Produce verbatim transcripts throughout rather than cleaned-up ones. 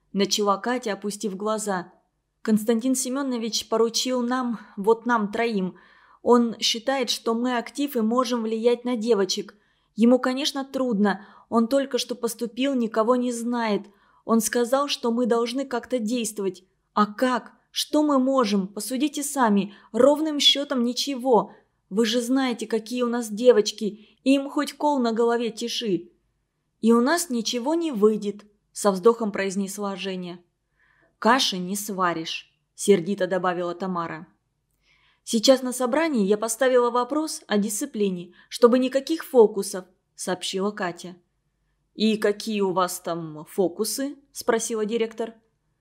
– начала Катя, опустив глаза. «Константин Семенович поручил нам, вот нам троим. Он считает, что мы актив и можем влиять на девочек. Ему, конечно, трудно. Он только что поступил, никого не знает. Он сказал, что мы должны как-то действовать. А как? Что мы можем? Посудите сами. Ровным счетом ничего. Вы же знаете, какие у нас девочки. Им хоть кол на голове тиши». «И у нас ничего не выйдет», – со вздохом произнесла Женя. «Каши не сваришь», – сердито добавила Тамара. «Сейчас на собрании я поставила вопрос о дисциплине, чтобы никаких фокусов», – сообщила Катя. «И какие у вас там фокусы?» – спросила директор.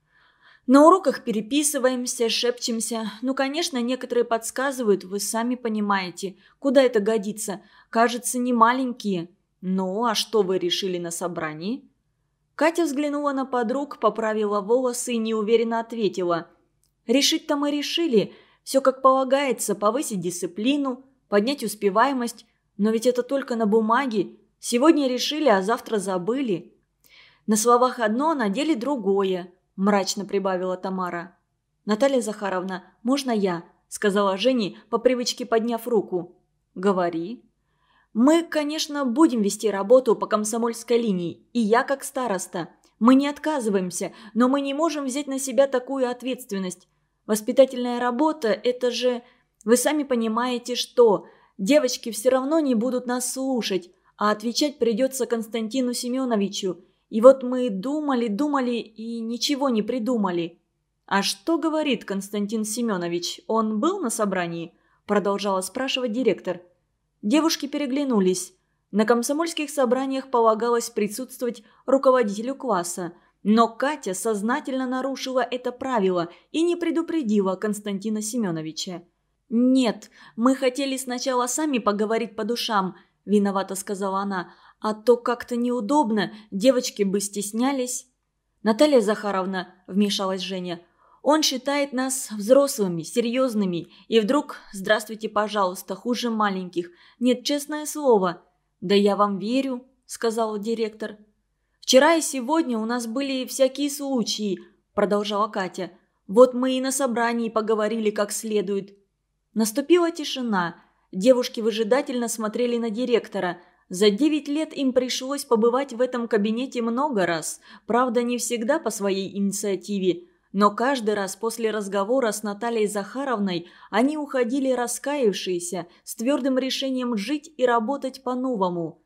«На уроках переписываемся, шепчемся. Ну, конечно, некоторые подсказывают, вы сами понимаете, куда это годится. Кажется, не маленькие. Ну, а что вы решили на собрании?» Катя взглянула на подруг, поправила волосы и неуверенно ответила. «Решить-то мы решили. Все как полагается, повысить дисциплину, поднять успеваемость. Но ведь это только на бумаге. Сегодня решили, а завтра забыли». «На словах одно, а на деле другое», – мрачно прибавила Тамара. «Наталья Захаровна, можно я?» – сказала Жене, по привычке подняв руку. «Говори». «Мы, конечно, будем вести работу по комсомольской линии, и я как староста. Мы не отказываемся, но мы не можем взять на себя такую ответственность. Воспитательная работа – это же… Вы сами понимаете, что… Девочки все равно не будут нас слушать, а отвечать придется Константину Семеновичу. И вот мы думали, думали и ничего не придумали». «А что говорит Константин Семенович? Он был на собрании?» – продолжала спрашивать директор. Девушки переглянулись. На комсомольских собраниях полагалось присутствовать руководителю класса, но Катя сознательно нарушила это правило и не предупредила Константина Семеновича. «Нет, мы хотели сначала сами поговорить по душам», – виновато сказала она, – «а то как-то неудобно, девочки бы стеснялись». «Наталья Захаровна», – вмешалась Женя, – «он считает нас взрослыми, серьезными, и вдруг, здравствуйте, пожалуйста, хуже маленьких. Нет, честное слово». «Да я вам верю», – сказал директор. «Вчера и сегодня у нас были всякие случаи», – продолжала Катя. «Вот мы и на собрании поговорили как следует». Наступила тишина. Девушки выжидательно смотрели на директора. За девять лет им пришлось побывать в этом кабинете много раз, правда, не всегда по своей инициативе. Но каждый раз после разговора с Натальей Захаровной они уходили раскаявшиеся, с твердым решением жить и работать по-новому.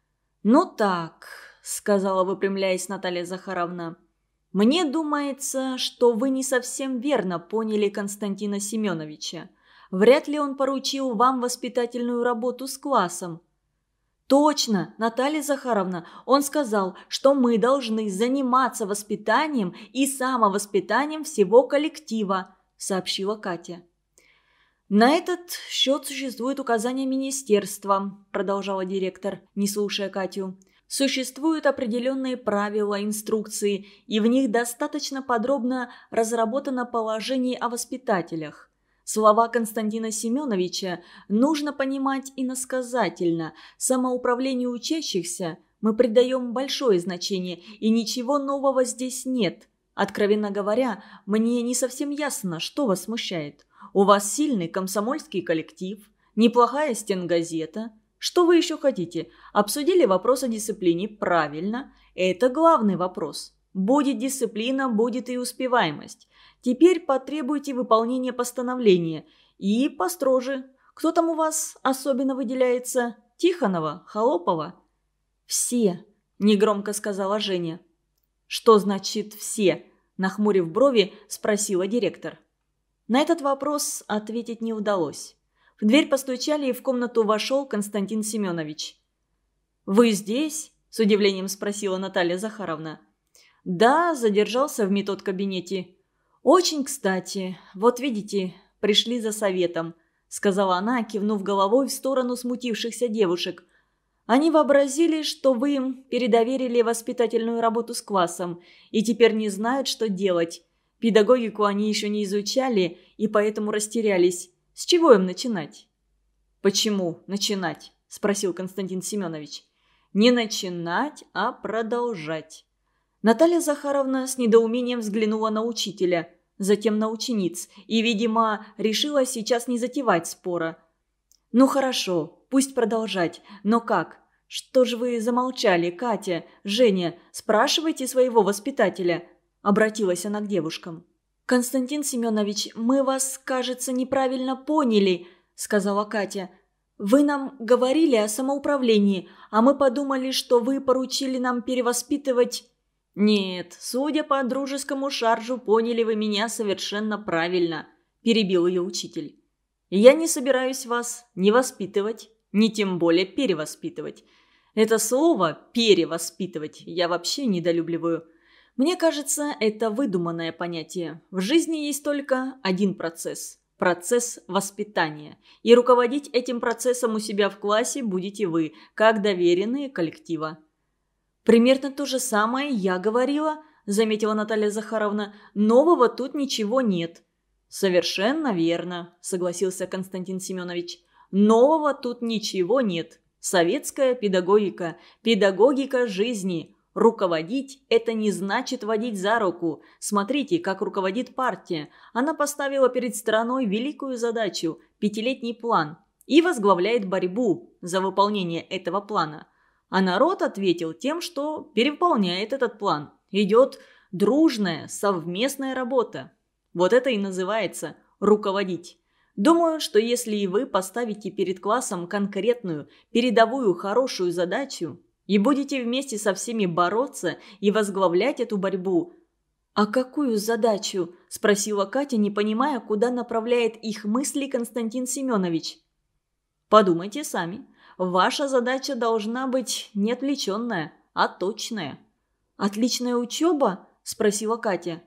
«Ну так», – сказала, выпрямляясь Наталья Захаровна, – «мне думается, что вы не совсем верно поняли Константина Семеновича. Вряд ли он поручил вам воспитательную работу с классом». «Точно, Наталья Захаровна, он сказал, что мы должны заниматься воспитанием и самовоспитанием всего коллектива», – сообщила Катя. «На этот счет существует указание министерства», – продолжала директор, не слушая Катю. «Существуют определенные правила, инструкции, и в них достаточно подробно разработано положение о воспитателях. Слова Константина Семеновича нужно понимать иносказательно. Самоуправлению учащихся мы придаем большое значение, и ничего нового здесь нет. Откровенно говоря, мне не совсем ясно, что вас смущает. У вас сильный комсомольский коллектив, неплохая стенгазета. Что вы еще хотите? Обсудили вопрос о дисциплине? Правильно. Это главный вопрос. Будет дисциплина, будет и успеваемость. Теперь потребуйте выполнения постановления. И построже. Кто там у вас особенно выделяется? Тихонова? Холопова?» «Все», – негромко сказала Женя. «Что значит «все»?» – нахмурив брови, спросила директор. На этот вопрос ответить не удалось. В дверь постучали, и в комнату вошел Константин Семенович. «Вы здесь?» – с удивлением спросила Наталья Захаровна. «Да, задержался в метод-кабинете». «Очень кстати. Вот видите, пришли за советом», – сказала она, кивнув головой в сторону смутившихся девушек. «Они вообразили, что вы им передоверили воспитательную работу с классом, и теперь не знают, что делать. Педагогику они еще не изучали, и поэтому растерялись. С чего им начинать?» «Почему начинать?» – спросил Константин Семенович. «Не начинать, а продолжать. Наталья Захаровна с недоумением взглянула на учителя, затем на учениц и, видимо, решила сейчас не затевать спора. «Ну хорошо, пусть продолжать, но как? Что же вы замолчали, Катя, Женя, спрашивайте своего воспитателя», – обратилась она к девушкам. «Константин Семенович, мы вас, кажется, неправильно поняли», – сказала Катя. «Вы нам говорили о самоуправлении, а мы подумали, что вы поручили нам перевоспитывать...» «Нет, судя по дружескому шаржу, поняли вы меня совершенно правильно», – перебил ее учитель. «Я не собираюсь вас ни воспитывать, ни тем более перевоспитывать. Это слово «перевоспитывать» я вообще недолюбливаю. Мне кажется, это выдуманное понятие. В жизни есть только один процесс – процесс воспитания. И руководить этим процессом у себя в классе будете вы, как доверенные коллектива». «Примерно то же самое я говорила», – заметила Наталья Захаровна. «Нового тут ничего нет». «Совершенно верно», – согласился Константин Семенович. «Нового тут ничего нет. Советская педагогика, педагогика жизни. Руководить – это не значит водить за руку. Смотрите, как руководит партия. Она поставила перед страной великую задачу – пятилетний план, и возглавляет борьбу за выполнение этого плана. А народ ответил тем, что перевыполняет этот план. Идет дружная, совместная работа. Вот это и называется руководить. Думаю, что если и вы поставите перед классом конкретную, передовую, хорошую задачу и будете вместе со всеми бороться и возглавлять эту борьбу. «А какую задачу?» – спросила Катя, не понимая, куда направляет их мысли Константин Семенович. «Подумайте сами. Ваша задача должна быть не отвлеченная, а точная». «Отличная учеба?» – спросила Катя.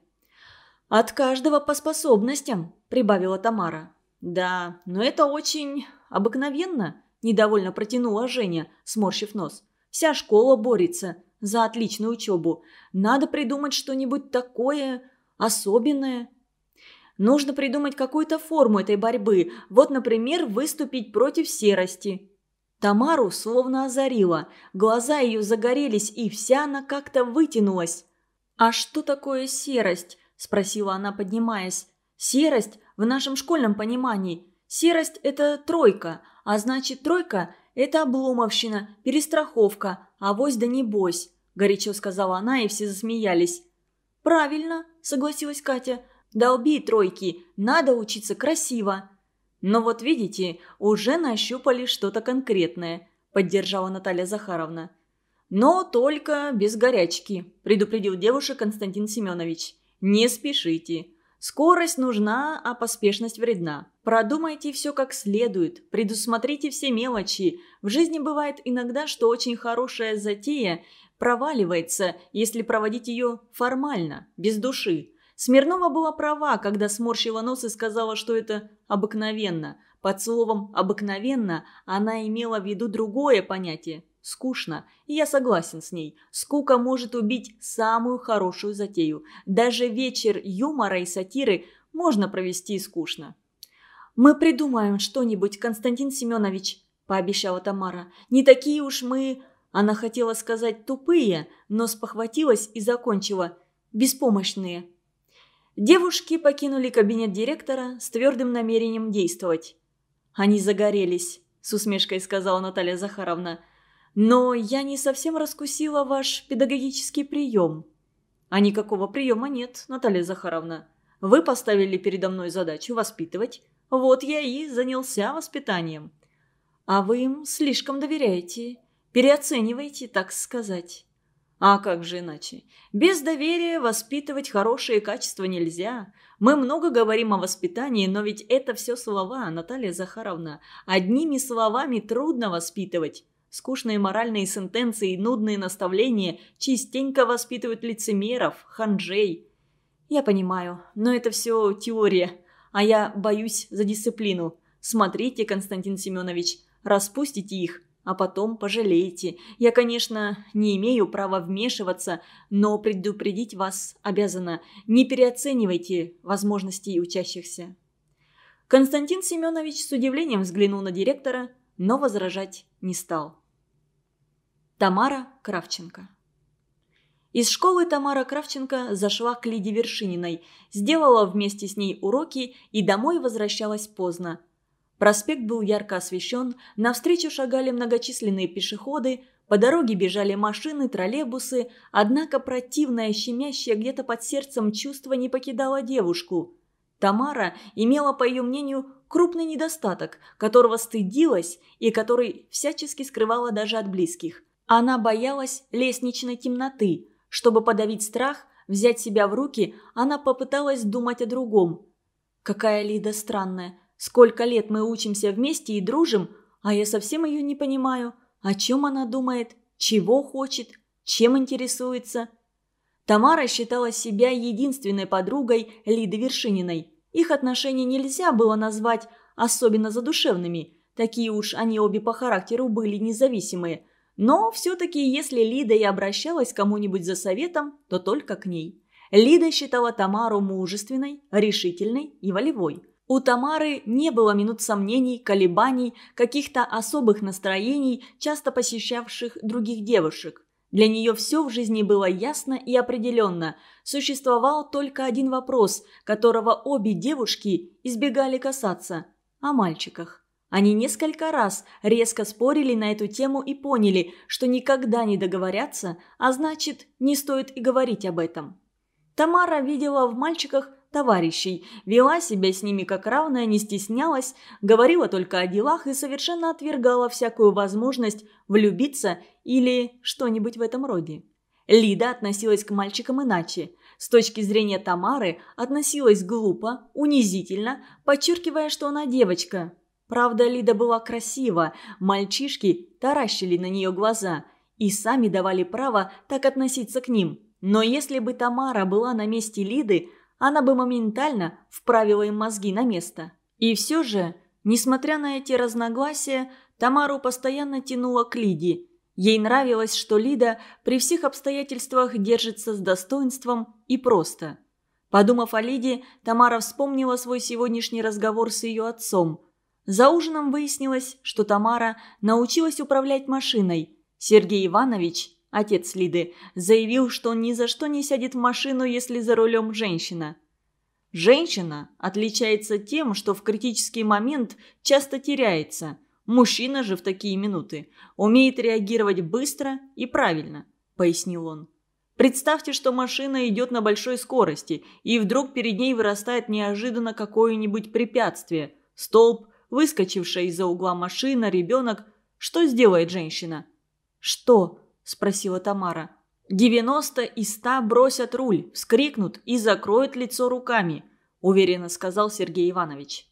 «От каждого по способностям», – прибавила Тамара. «Да, но это очень обыкновенно», – недовольно протянула Женя, сморщив нос. «Вся школа борется за отличную учебу. Надо придумать что-нибудь такое особенное». «Нужно придумать какую-то форму этой борьбы. Вот, например, выступить против серости». Тамару словно озарило. Глаза ее загорелись, и вся она как-то вытянулась. «А что такое серость?» – спросила она, поднимаясь. «Серость в нашем школьном понимании. Серость – это тройка, а значит тройка – это обломовщина, перестраховка, авось да небось», – горячо сказала она, и все засмеялись. «Правильно», – согласилась Катя. «Долби тройки, надо учиться красиво». «Но вот видите, уже нащупали что-то конкретное», – поддержала Наталья Захаровна. «Но только без горячки», – предупредил девушек Константин Семенович. «Не спешите. Скорость нужна, а поспешность вредна. Продумайте все как следует, предусмотрите все мелочи. В жизни бывает иногда, что очень хорошая затея проваливается, если проводить ее формально, без души. Смирнова была права, когда сморщила нос и сказала, что это обыкновенно. Под словом «обыкновенно» она имела в виду другое понятие – скучно. И я согласен с ней. Скука может убить самую хорошую затею. Даже вечер юмора и сатиры можно провести скучно. «Мы придумаем что-нибудь, Константин Семенович», – пообещала Тамара. «Не такие уж мы...» Она хотела сказать «тупые», но спохватилась и закончила «беспомощные». Девушки покинули кабинет директора с твердым намерением действовать. «Они загорелись», – с усмешкой сказала Наталья Захаровна. «Но я не совсем раскусила ваш педагогический прием». «А никакого приема нет, Наталья Захаровна. Вы поставили передо мной задачу воспитывать. Вот я и занялся воспитанием». «А вы им слишком доверяете, переоцениваете, так сказать». «А как же иначе? Без доверия воспитывать хорошие качества нельзя. Мы много говорим о воспитании, но ведь это все слова, Наталья Захаровна. Одними словами трудно воспитывать. Скучные моральные сентенции и нудные наставления частенько воспитывают лицемеров, ханжей». «Я понимаю, но это все теория, а я боюсь за дисциплину. Смотрите, Константин Семенович, распустите их, а потом пожалеете. Я, конечно, не имею права вмешиваться, но предупредить вас обязана. Не переоценивайте возможностей учащихся». Константин Семенович с удивлением взглянул на директора, но возражать не стал. Тамара Кравченко. Из школы Тамара Кравченко зашла к Лиде Вершининой, сделала вместе с ней уроки и домой возвращалась поздно. Проспект был ярко освещен, навстречу шагали многочисленные пешеходы, по дороге бежали машины, троллейбусы, однако противное, щемящее где-то под сердцем чувство не покидало девушку. Тамара имела, по ее мнению, крупный недостаток, которого стыдилась и который всячески скрывала даже от близких. Она боялась лестничной темноты. Чтобы подавить страх, взять себя в руки, она попыталась думать о другом. Какая Лида странная. Сколько лет мы учимся вместе и дружим, а я совсем ее не понимаю. О чем она думает, чего хочет, чем интересуется. Тамара считала себя единственной подругой Лиды Вершининой. Их отношения нельзя было назвать особенно задушевными. Такие уж они обе по характеру были независимые. Но все-таки, если Лида и обращалась к кому-нибудь за советом, то только к ней. Лида считала Тамару мужественной, решительной и волевой. У Тамары не было минут сомнений, колебаний, каких-то особых настроений, часто посещавших других девушек. Для нее все в жизни было ясно и определенно. Существовал только один вопрос, которого обе девушки избегали касаться – о мальчиках. Они несколько раз резко спорили на эту тему и поняли, что никогда не договорятся, а значит, не стоит и говорить об этом. Тамара видела в мальчиках товарищей, вела себя с ними как равная, не стеснялась, говорила только о делах и совершенно отвергала всякую возможность влюбиться или что-нибудь в этом роде. Лида относилась к мальчикам иначе. С точки зрения Тамары относилась глупо, унизительно, подчеркивая, что она девочка. Правда, Лида была красива, мальчишки таращили на нее глаза и сами давали право так относиться к ним. Но если бы Тамара была на месте Лиды, она бы моментально вправила им мозги на место. И все же, несмотря на эти разногласия, Тамару постоянно тянуло к Лиде. Ей нравилось, что Лида при всех обстоятельствах держится с достоинством и просто. Подумав о Лиде, Тамара вспомнила свой сегодняшний разговор с ее отцом. За ужином выяснилось, что Тамара научилась управлять машиной. Сергей Иванович, отец Лиды, заявил, что он ни за что не сядет в машину, если за рулем женщина. Женщина отличается тем, что в критический момент часто теряется. Мужчина же в такие минуты умеет реагировать быстро и правильно, пояснил он. Представьте, что машина идет на большой скорости, и вдруг перед ней вырастает неожиданно какое-нибудь препятствие. Столб, выскочившая из-за угла машина, ребенок. Что сделает женщина? «Что?» – спросила Тамара. «девяносто из ста бросят руль, вскрикнут и закроют лицо руками», – уверенно сказал Сергей Иванович.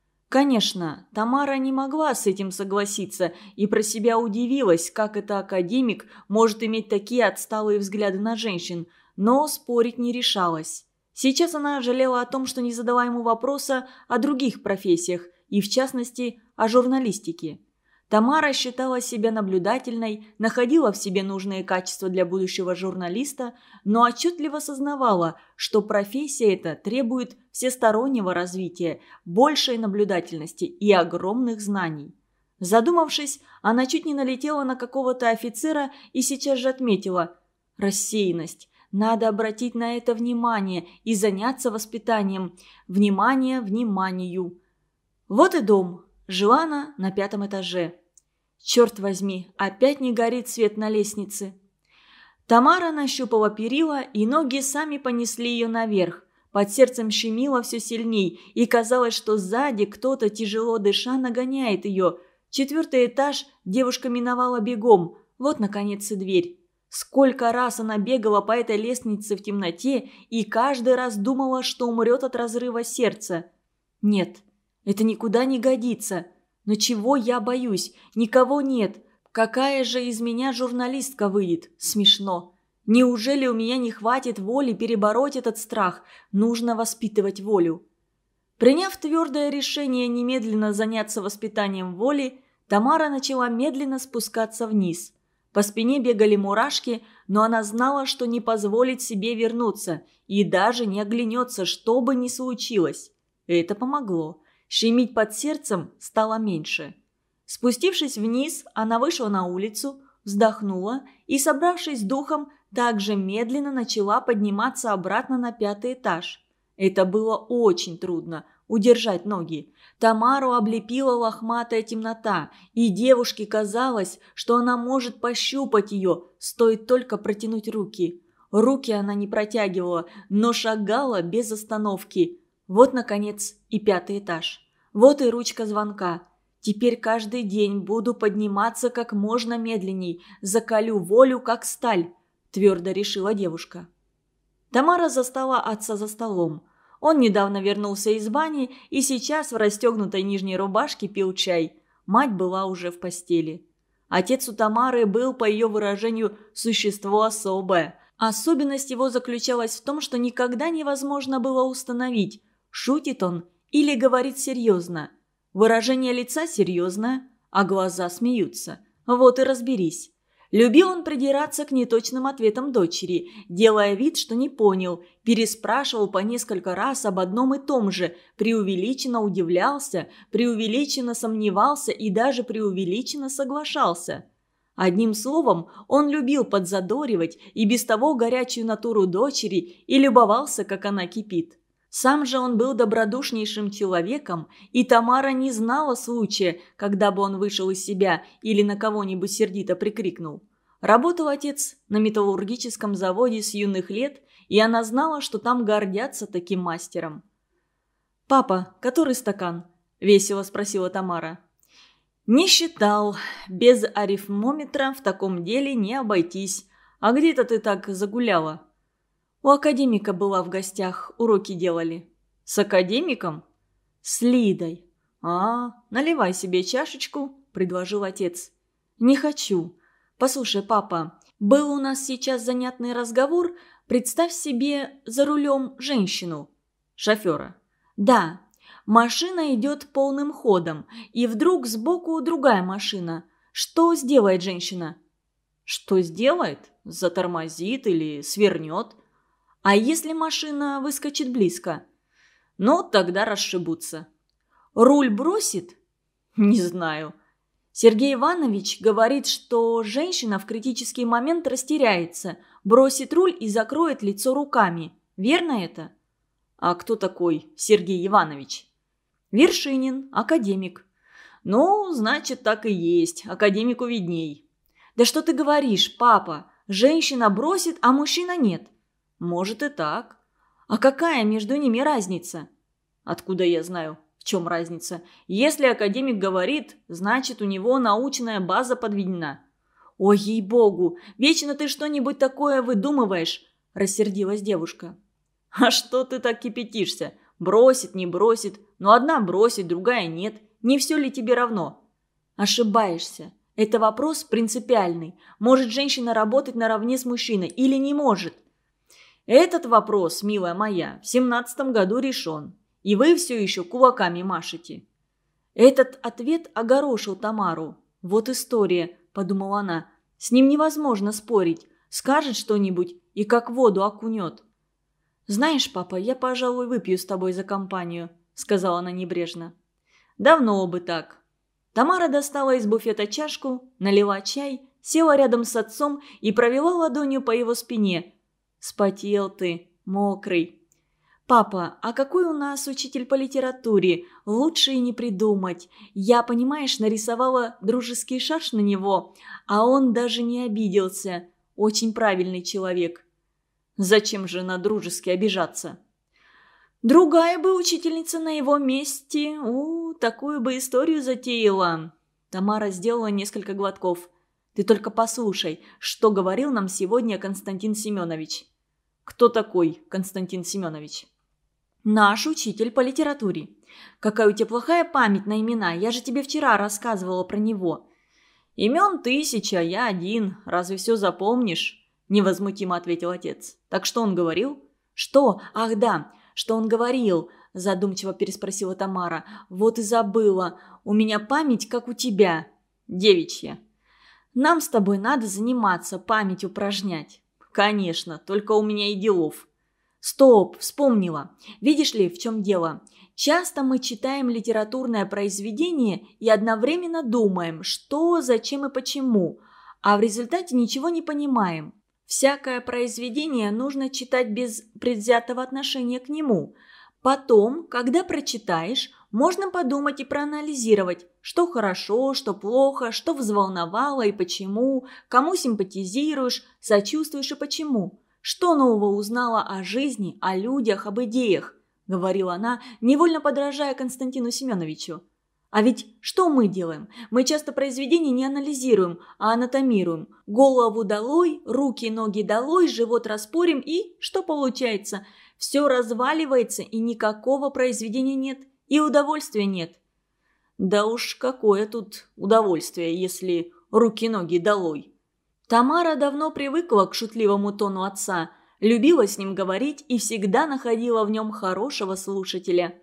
Конечно, Тамара не могла с этим согласиться и про себя удивилась, как это академик может иметь такие отсталые взгляды на женщин, но спорить не решалась. Сейчас она жалела о том, что не задала ему вопроса о других профессиях, и в частности о журналистике. Тамара считала себя наблюдательной, находила в себе нужные качества для будущего журналиста, но отчетливо сознавала, что профессия эта требует всестороннего развития, большей наблюдательности и огромных знаний. Задумавшись, она чуть не налетела на какого-то офицера и сейчас же отметила: рассеянность. Надо обратить на это внимание и заняться воспитанием. Внимание вниманию. Вот и дом. Жила она на пятом этаже. Черт возьми, опять не горит свет на лестнице. Тамара нащупала перила, и ноги сами понесли ее наверх. Под сердцем щемило все сильней, и казалось, что сзади кто-то, тяжело дыша, нагоняет ее. Четвертый этаж девушка миновала бегом. Вот, наконец, и дверь. Сколько раз она бегала по этой лестнице в темноте и каждый раз думала, что умрет от разрыва сердца. Нет, это никуда не годится. Но чего я боюсь? Никого нет. Какая же из меня журналистка выйдет? Смешно. Неужели у меня не хватит воли перебороть этот страх? Нужно воспитывать волю. Приняв твердое решение немедленно заняться воспитанием воли, Тамара начала медленно спускаться вниз. По спине бегали мурашки, но она знала, что не позволит себе вернуться и даже не оглянется, что бы ни случилось. Это помогло. Щемить под сердцем стало меньше. Спустившись вниз, она вышла на улицу, вздохнула и, собравшись с духом, также медленно начала подниматься обратно на пятый этаж. Это было очень трудно – удержать ноги. Тамару облепила лохматая темнота, и девушке казалось, что она может пощупать ее, стоит только протянуть руки. Руки она не протягивала, но шагала без остановки. Вот, наконец, и пятый этаж. Вот и ручка звонка. Теперь каждый день буду подниматься как можно медленней, закалю волю, как сталь, твердо решила девушка. Тамара застала отца за столом. Он недавно вернулся из бани и сейчас в расстегнутой нижней рубашке пил чай. Мать была уже в постели. Отец у Тамары был, по ее выражению, существо особое. Особенность его заключалась в том, что никогда невозможно было установить, шутит он или говорит серьезно. Выражение лица серьезное, а глаза смеются. Вот и разберись. Любил он придираться к неточным ответам дочери, делая вид, что не понял, переспрашивал по несколько раз об одном и том же, преувеличенно удивлялся, преувеличенно сомневался и даже преувеличенно соглашался. Одним словом, он любил подзадоривать и без того горячую натуру дочери и любовался, как она кипит. Сам же он был добродушнейшим человеком, и Тамара не знала случая, когда бы он вышел из себя или на кого-нибудь сердито прикрикнул. Работал отец на металлургическом заводе с юных лет, и она знала, что там гордятся таким мастером. «Папа, который стакан?» – весело спросила Тамара. «Не считал. Без арифмометра в таком деле не обойтись. А где-то ты так загуляла?» «У академика была в гостях, уроки делали». «С академиком?» «С Лидой». «А, наливай себе чашечку», – предложил отец. «Не хочу. Послушай, папа, был у нас сейчас занятный разговор. Представь себе за рулем женщину». «Шофера». «Да. Машина идет полным ходом, и вдруг сбоку другая машина. Что сделает женщина?» «Что сделает? Затормозит или свернет?» «А если машина выскочит близко?» «Ну, тогда расшибутся». «Руль бросит?» «Не знаю». Сергей Иванович говорит, что женщина в критический момент растеряется, бросит руль и закроет лицо руками. Верно это? А кто такой Сергей Иванович? Вершинин, академик. Ну, значит, так и есть, академику видней. Да что ты говоришь, папа? Женщина бросит, а мужчина нет. Может и так. А какая между ними разница? Откуда я знаю? В чем разница? Если академик говорит, значит, у него научная база подведена. Ой, ей-богу, вечно ты что-нибудь такое выдумываешь, рассердилась девушка. А что ты так кипятишься? Бросит, не бросит. Но одна бросит, другая нет. Не все ли тебе равно? Ошибаешься. Это вопрос принципиальный. Может женщина работать наравне с мужчиной или не может? Этот вопрос, милая моя, в семнадцатом году решен. И вы все еще кулаками машете». Этот ответ огорошил Тамару. «Вот история», – подумала она. «С ним невозможно спорить. Скажет что-нибудь и как воду окунет». «Знаешь, папа, я, пожалуй, выпью с тобой за компанию», – сказала она небрежно. «Давно бы так». Тамара достала из буфета чашку, налила чай, села рядом с отцом и провела ладонью по его спине. «Спотел ты, мокрый». «Папа, а какой у нас учитель по литературе? Лучше и не придумать. Я, понимаешь, нарисовала дружеский шарж на него, а он даже не обиделся. Очень правильный человек». «Зачем же на дружески обижаться?» «Другая бы учительница на его месте, у, такую бы историю затеяла». Тамара сделала несколько глотков. «Ты только послушай, что говорил нам сегодня Константин Семенович». «Кто такой Константин Семенович?» «Наш учитель по литературе. Какая у тебя плохая память на имена, я же тебе вчера рассказывала про него». «Имен тысяча, я один, разве все запомнишь?» – невозмутимо ответил отец. «Так что он говорил?» «Что? Ах да, что он говорил?» – задумчиво переспросила Тамара. «Вот и забыла. У меня память, как у тебя. Девичья». «Нам с тобой надо заниматься, память упражнять». «Конечно, только у меня и делов». «Стоп, вспомнила. Видишь ли, в чем дело? Часто мы читаем литературное произведение и одновременно думаем, что, зачем и почему, а в результате ничего не понимаем. Всякое произведение нужно читать без предвзятого отношения к нему. Потом, когда прочитаешь, можно подумать и проанализировать, что хорошо, что плохо, что взволновало и почему, кому симпатизируешь, сочувствуешь и почему. Что нового узнала о жизни, о людях, об идеях, говорила она, невольно подражая Константину Семеновичу. А ведь что мы делаем? Мы часто произведения не анализируем, а анатомируем. Голову долой, руки, ноги долой, живот распорим и что получается? Все разваливается и никакого произведения нет, и удовольствия нет. Да уж какое тут удовольствие, если руки-ноги долой. Тамара давно привыкла к шутливому тону отца, любила с ним говорить и всегда находила в нем хорошего слушателя.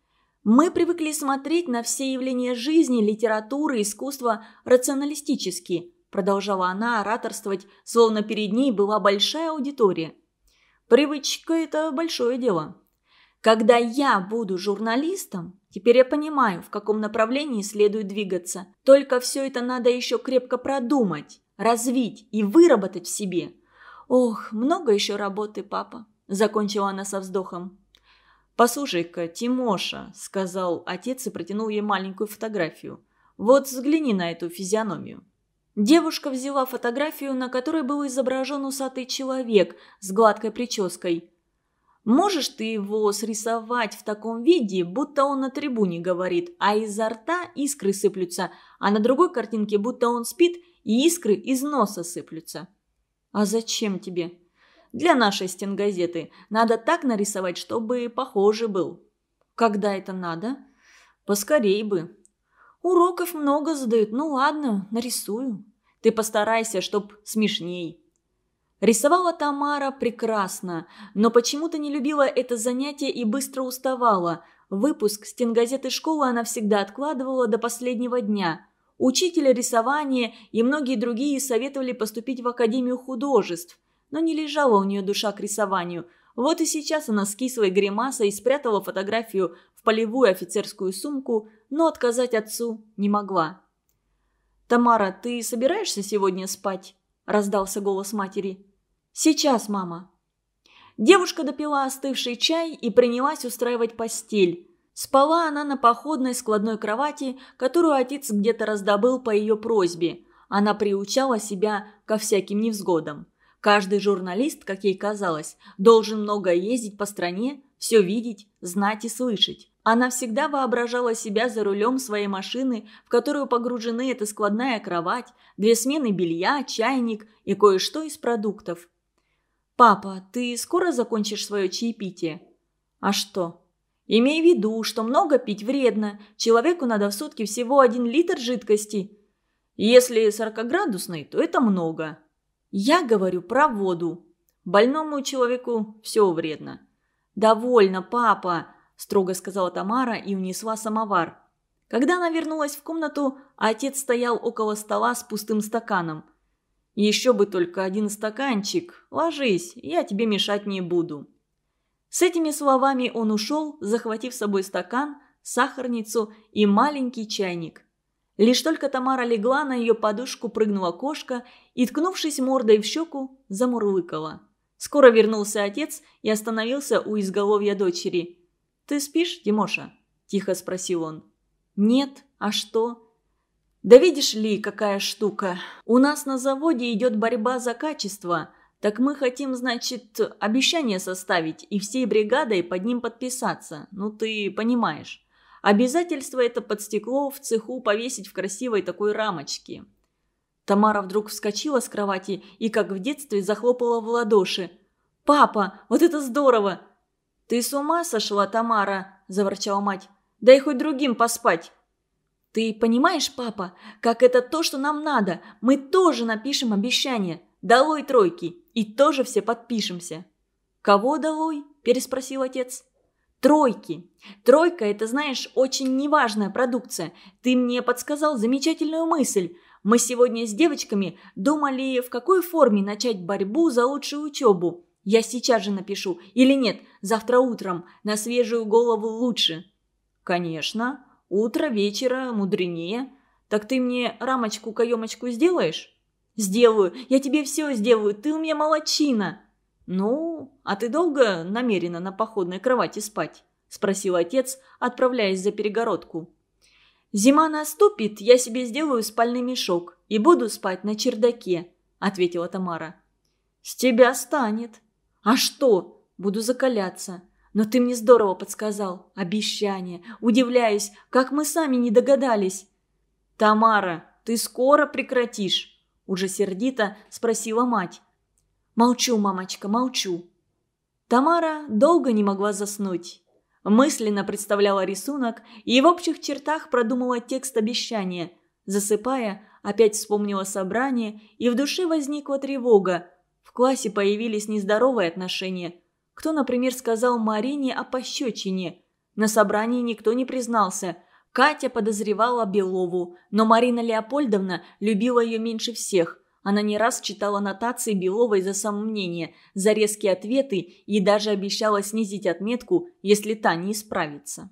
Мы привыкли смотреть на все явления жизни, литературы, искусства рационалистически, продолжала она ораторствовать, словно перед ней была большая аудитория. Привычка – это большое дело. Когда я буду журналистом, теперь я понимаю, в каком направлении следует двигаться. Только все это надо еще крепко продумать, развить и выработать в себе. Ох, много еще работы, папа, закончила она со вздохом. «Послушай-ка, Тимоша», – сказал отец и протянул ей маленькую фотографию. «Вот взгляни на эту физиономию». Девушка взяла фотографию, на которой был изображен усатый человек с гладкой прической. «Можешь ты его срисовать в таком виде, будто он на трибуне говорит, а изо рта искры сыплются, а на другой картинке будто он спит и искры из носа сыплются?» «А зачем тебе?» «Для нашей стенгазеты. Надо так нарисовать, чтобы похоже был». «Когда это надо?» «Поскорей бы». «Уроков много задают. Ну ладно, нарисую. Ты постарайся, чтоб смешней». Рисовала Тамара прекрасно, но почему-то не любила это занятие и быстро уставала. Выпуск стенгазеты школы она всегда откладывала до последнего дня. Учитель рисования и многие другие советовали поступить в Академию художеств. Но не лежала у нее душа к рисованию. Вот и сейчас она с кислой гримасой спрятала фотографию в полевую офицерскую сумку, но отказать отцу не могла. «Тамара, ты собираешься сегодня спать?» – раздался голос матери. «Сейчас, мама». Девушка допила остывший чай и принялась устраивать постель. Спала она на походной складной кровати, которую отец где-то раздобыл по ее просьбе. Она приучала себя ко всяким невзгодам. Каждый журналист, как ей казалось, должен много ездить по стране, все видеть, знать и слышать. Она всегда воображала себя за рулем своей машины, в которую погружены эта складная кровать, две смены белья, чайник и кое-что из продуктов. «Папа, ты скоро закончишь свое чаепитие?» «А что?» «Имей в виду, что много пить вредно. Человеку надо в сутки всего один литр жидкости. Если сорокаградусный, то это много». «Я говорю про воду. Больному человеку все вредно». «Довольно, папа», – строго сказала Тамара и унесла самовар. Когда она вернулась в комнату, отец стоял около стола с пустым стаканом. «Еще бы только один стаканчик. Ложись, я тебе мешать не буду». С этими словами он ушел, захватив с собой стакан, сахарницу и маленький чайник. Лишь только Тамара легла, на ее подушку прыгнула кошка и, ткнувшись мордой в щеку, замурлыкала. Скоро вернулся отец и остановился у изголовья дочери. «Ты спишь, Тимоша?» – тихо спросил он. «Нет, а что?» «Да видишь ли, какая штука. У нас на заводе идет борьба за качество. Так мы хотим, значит, обещание составить и всей бригадой под ним подписаться. Ну, ты понимаешь. Обязательство это под стекло в цеху повесить в красивой такой рамочке». Тамара вдруг вскочила с кровати и, как в детстве, захлопала в ладоши. «Папа, вот это здорово!» «Ты с ума сошла, Тамара?» – заворчала мать. «Дай хоть другим поспать». «Ты понимаешь, папа, как это то, что нам надо? Мы тоже напишем обещание. Долой тройки. И тоже все подпишемся». «Кого долой?» – переспросил отец. «Тройки. Тройка – это, знаешь, очень неважная продукция. Ты мне подсказал замечательную мысль. Мы сегодня с девочками думали, в какой форме начать борьбу за лучшую учебу. Я сейчас же напишу. Или нет, завтра утром. На свежую голову лучше». «Конечно. Утро вечера мудренее. Так ты мне рамочку-каемочку сделаешь?» «Сделаю, я тебе все сделаю, ты у меня молодчина!» «Ну, а ты долго намерена на походной кровати спать?» – спросил отец, отправляясь за перегородку. «Зима наступит, я себе сделаю спальный мешок и буду спать на чердаке», – ответила Тамара. «С тебя станет». «А что? Буду закаляться. Но ты мне здорово подсказал. Обещание. Удивляюсь, как мы сами не догадались». «Тамара, ты скоро прекратишь?» – уже сердито спросила мать. «Молчу, мамочка, молчу». Тамара долго не могла заснуть. Мысленно представляла рисунок и в общих чертах продумала текст обещания. Засыпая, опять вспомнила собрание, и в душе возникла тревога. В классе появились нездоровые отношения. Кто, например, сказал Марине о пощечине? На собрании никто не признался. Катя подозревала Белову, но Марина Леопольдовна любила ее меньше всех. Она не раз читала нотации Беловой за самомнение, за резкие ответы и даже обещала снизить отметку, если та не исправится.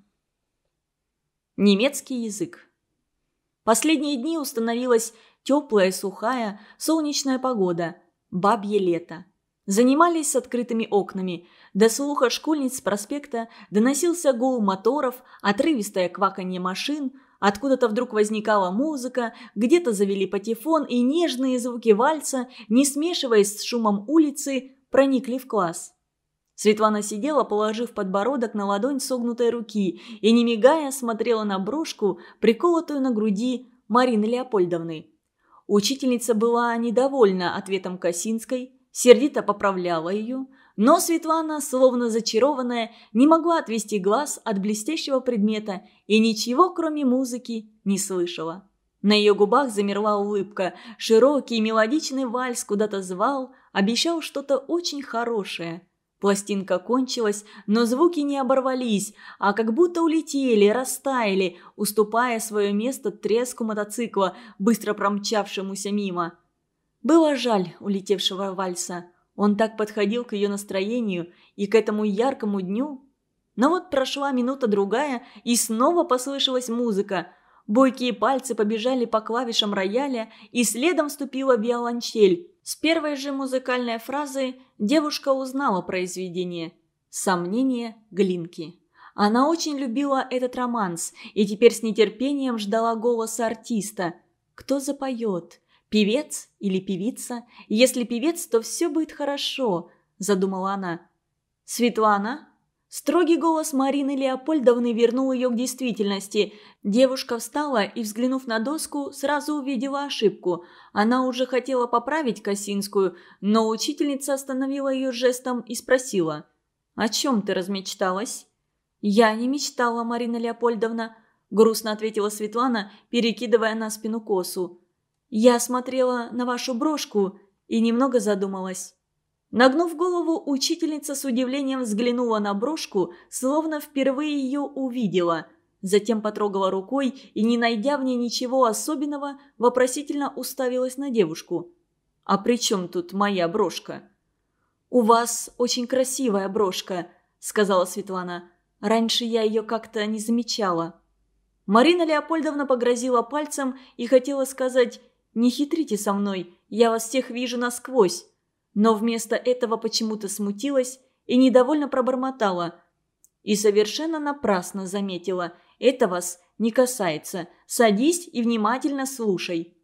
Немецкий язык. Последние дни установилась теплая, сухая, солнечная погода. Бабье лето. Занимались с открытыми окнами. До слуха школьниц с проспекта доносился гул моторов, отрывистое кваканье машин. Откуда-то вдруг возникала музыка, где-то завели патефон, и нежные звуки вальса, не смешиваясь с шумом улицы, проникли в класс. Светлана сидела, положив подбородок на ладонь согнутой руки, и, не мигая, смотрела на брошку, приколотую на груди Марины Леопольдовны. Учительница была недовольна ответом Косинской, сердито поправляла ее, но Светлана, словно зачарованная, не могла отвести глаз от блестящего предмета и ничего, кроме музыки, не слышала. На ее губах замерла улыбка, широкий мелодичный вальс куда-то звал, обещал что-то очень хорошее. Пластинка кончилась, но звуки не оборвались, а как будто улетели, растаяли, уступая свое место треску мотоцикла, быстро промчавшемуся мимо. Было жаль улетевшего вальса. Он так подходил к ее настроению и к этому яркому дню. Но вот прошла минута-другая, и снова послышалась музыка. Бойкие пальцы побежали по клавишам рояля, и следом вступила виолончель. С первой же музыкальной фразы девушка узнала произведение «Сомнение Глинки». Она очень любила этот романс и теперь с нетерпением ждала голоса артиста. Кто запоет? Певец или певица? Если певец, то все будет хорошо, задумала она. Светлана? Строгий голос Марины Леопольдовны вернул ее к действительности. Девушка встала и, взглянув на доску, сразу увидела ошибку. Она уже хотела поправить Косинскую, но учительница остановила ее жестом и спросила: «О чем ты размечталась?» «Я не мечтала, Марина Леопольдовна», – грустно ответила Светлана, перекидывая на спину косу. «Я смотрела на вашу брошку и немного задумалась». Нагнув голову, учительница с удивлением взглянула на брошку, словно впервые ее увидела. Затем потрогала рукой и, не найдя в ней ничего особенного, вопросительно уставилась на девушку. «А при чем тут моя брошка?» «У вас очень красивая брошка», – сказала Светлана. «Раньше я ее как-то не замечала». Марина Леопольдовна погрозила пальцем и хотела сказать: «Не хитрите со мной, я вас всех вижу насквозь». Но вместо этого почему-то смутилась и недовольно пробормотала. И совершенно напрасно заметила: «Это вас не касается. Садись и внимательно слушай».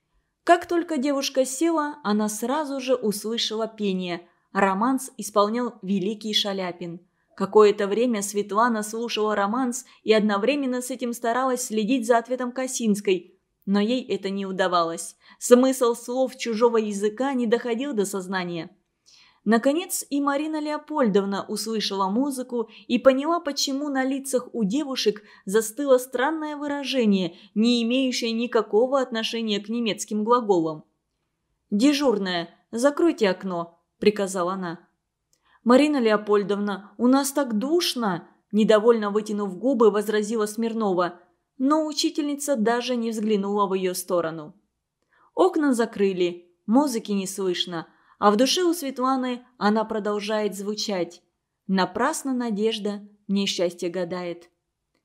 Как только девушка села, она сразу же услышала пение. Романс исполнял великий Шаляпин. Какое-то время Светлана слушала романс и одновременно с этим старалась следить за ответом Косинской. Но ей это не удавалось. Смысл слов чужого языка не доходил до сознания. Наконец и Марина Леопольдовна услышала музыку и поняла, почему на лицах у девушек застыло странное выражение, не имеющее никакого отношения к немецким глаголам. «Дежурная, закройте окно», – приказала она. «Марина Леопольдовна, у нас так душно», – недовольно вытянув губы, возразила Смирнова. Но учительница даже не взглянула в ее сторону. Окна закрыли, музыки не слышно, а в душе у Светланы она продолжает звучать. Напрасно надежда мне счастье гадает.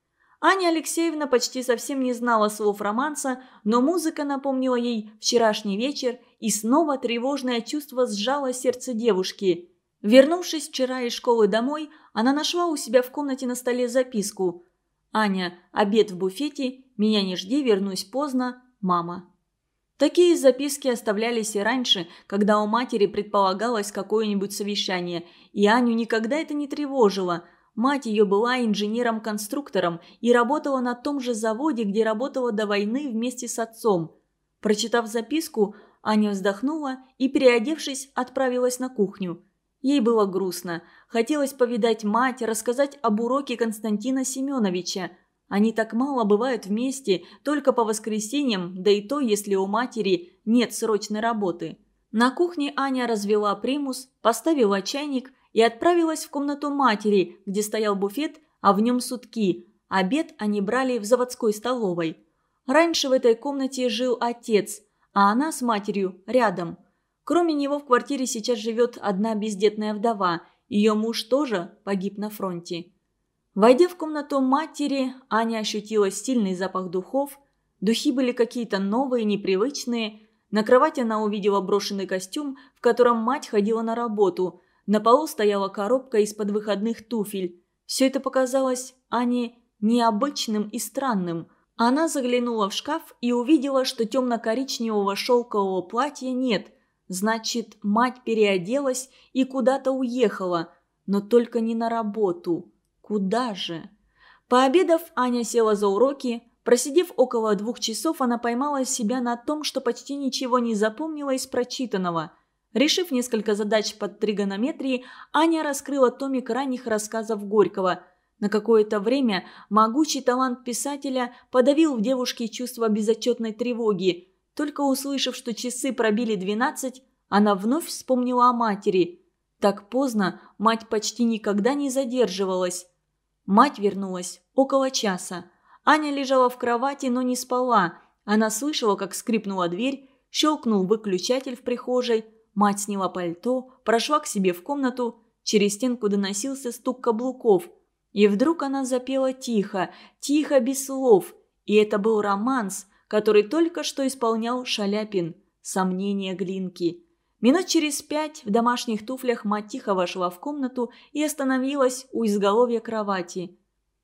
Аня Алексеевна почти совсем не знала слов романса, но музыка напомнила ей вчерашний вечер, и снова тревожное чувство сжало сердце девушки. Вернувшись вчера из школы домой, она нашла у себя в комнате на столе записку: «Аня, обед в буфете, меня не жди, вернусь поздно, мама». Такие записки оставлялись и раньше, когда у матери предполагалось какое-нибудь совещание, и Аню никогда это не тревожило. Мать ее была инженером-конструктором и работала на том же заводе, где работала до войны вместе с отцом. Прочитав записку, Аня вздохнула и, переодевшись, отправилась на кухню. Ей было грустно. Хотелось повидать мать, рассказать об уроке Константина Семеновича. Они так мало бывают вместе, только по воскресеньям, да и то, если у матери нет срочной работы. На кухне Аня развела примус, поставила чайник и отправилась в комнату матери, где стоял буфет, а в нем сутки. Обед они брали в заводской столовой. Раньше в этой комнате жил отец, а она с матерью рядом. Кроме него в квартире сейчас живет одна бездетная вдова. Ее муж тоже погиб на фронте. Войдя в комнату матери, Аня ощутила сильный запах духов. Духи были какие-то новые, непривычные. На кровати она увидела брошенный костюм, в котором мать ходила на работу. На полу стояла коробка из-под выходных туфель. Все это показалось Ане необычным и странным. Она заглянула в шкаф и увидела, что темно-коричневого шелкового платья нет. Значит, мать переоделась и куда-то уехала, но только не на работу. Куда же? Пообедав, Аня села за уроки. Просидев около двух часов, она поймала себя на том, что почти ничего не запомнила из прочитанного. Решив несколько задач по тригонометрии, Аня раскрыла томик ранних рассказов Горького. На какое-то время могучий талант писателя подавил в девушке чувство безотчетной тревоги. Только услышав, что часы пробили двенадцать, она вновь вспомнила о матери. Так поздно мать почти никогда не задерживалась. Мать вернулась около часа. Аня лежала в кровати, но не спала. Она слышала, как скрипнула дверь, щелкнул выключатель в прихожей. Мать сняла пальто, прошла к себе в комнату. Через стенку доносился стук каблуков. И вдруг она запела тихо, тихо, без слов. И это был романс, который только что исполнял Шаляпин «Сомнения Глинки». Минут через пять в домашних туфлях мать тихо вошла в комнату и остановилась у изголовья кровати.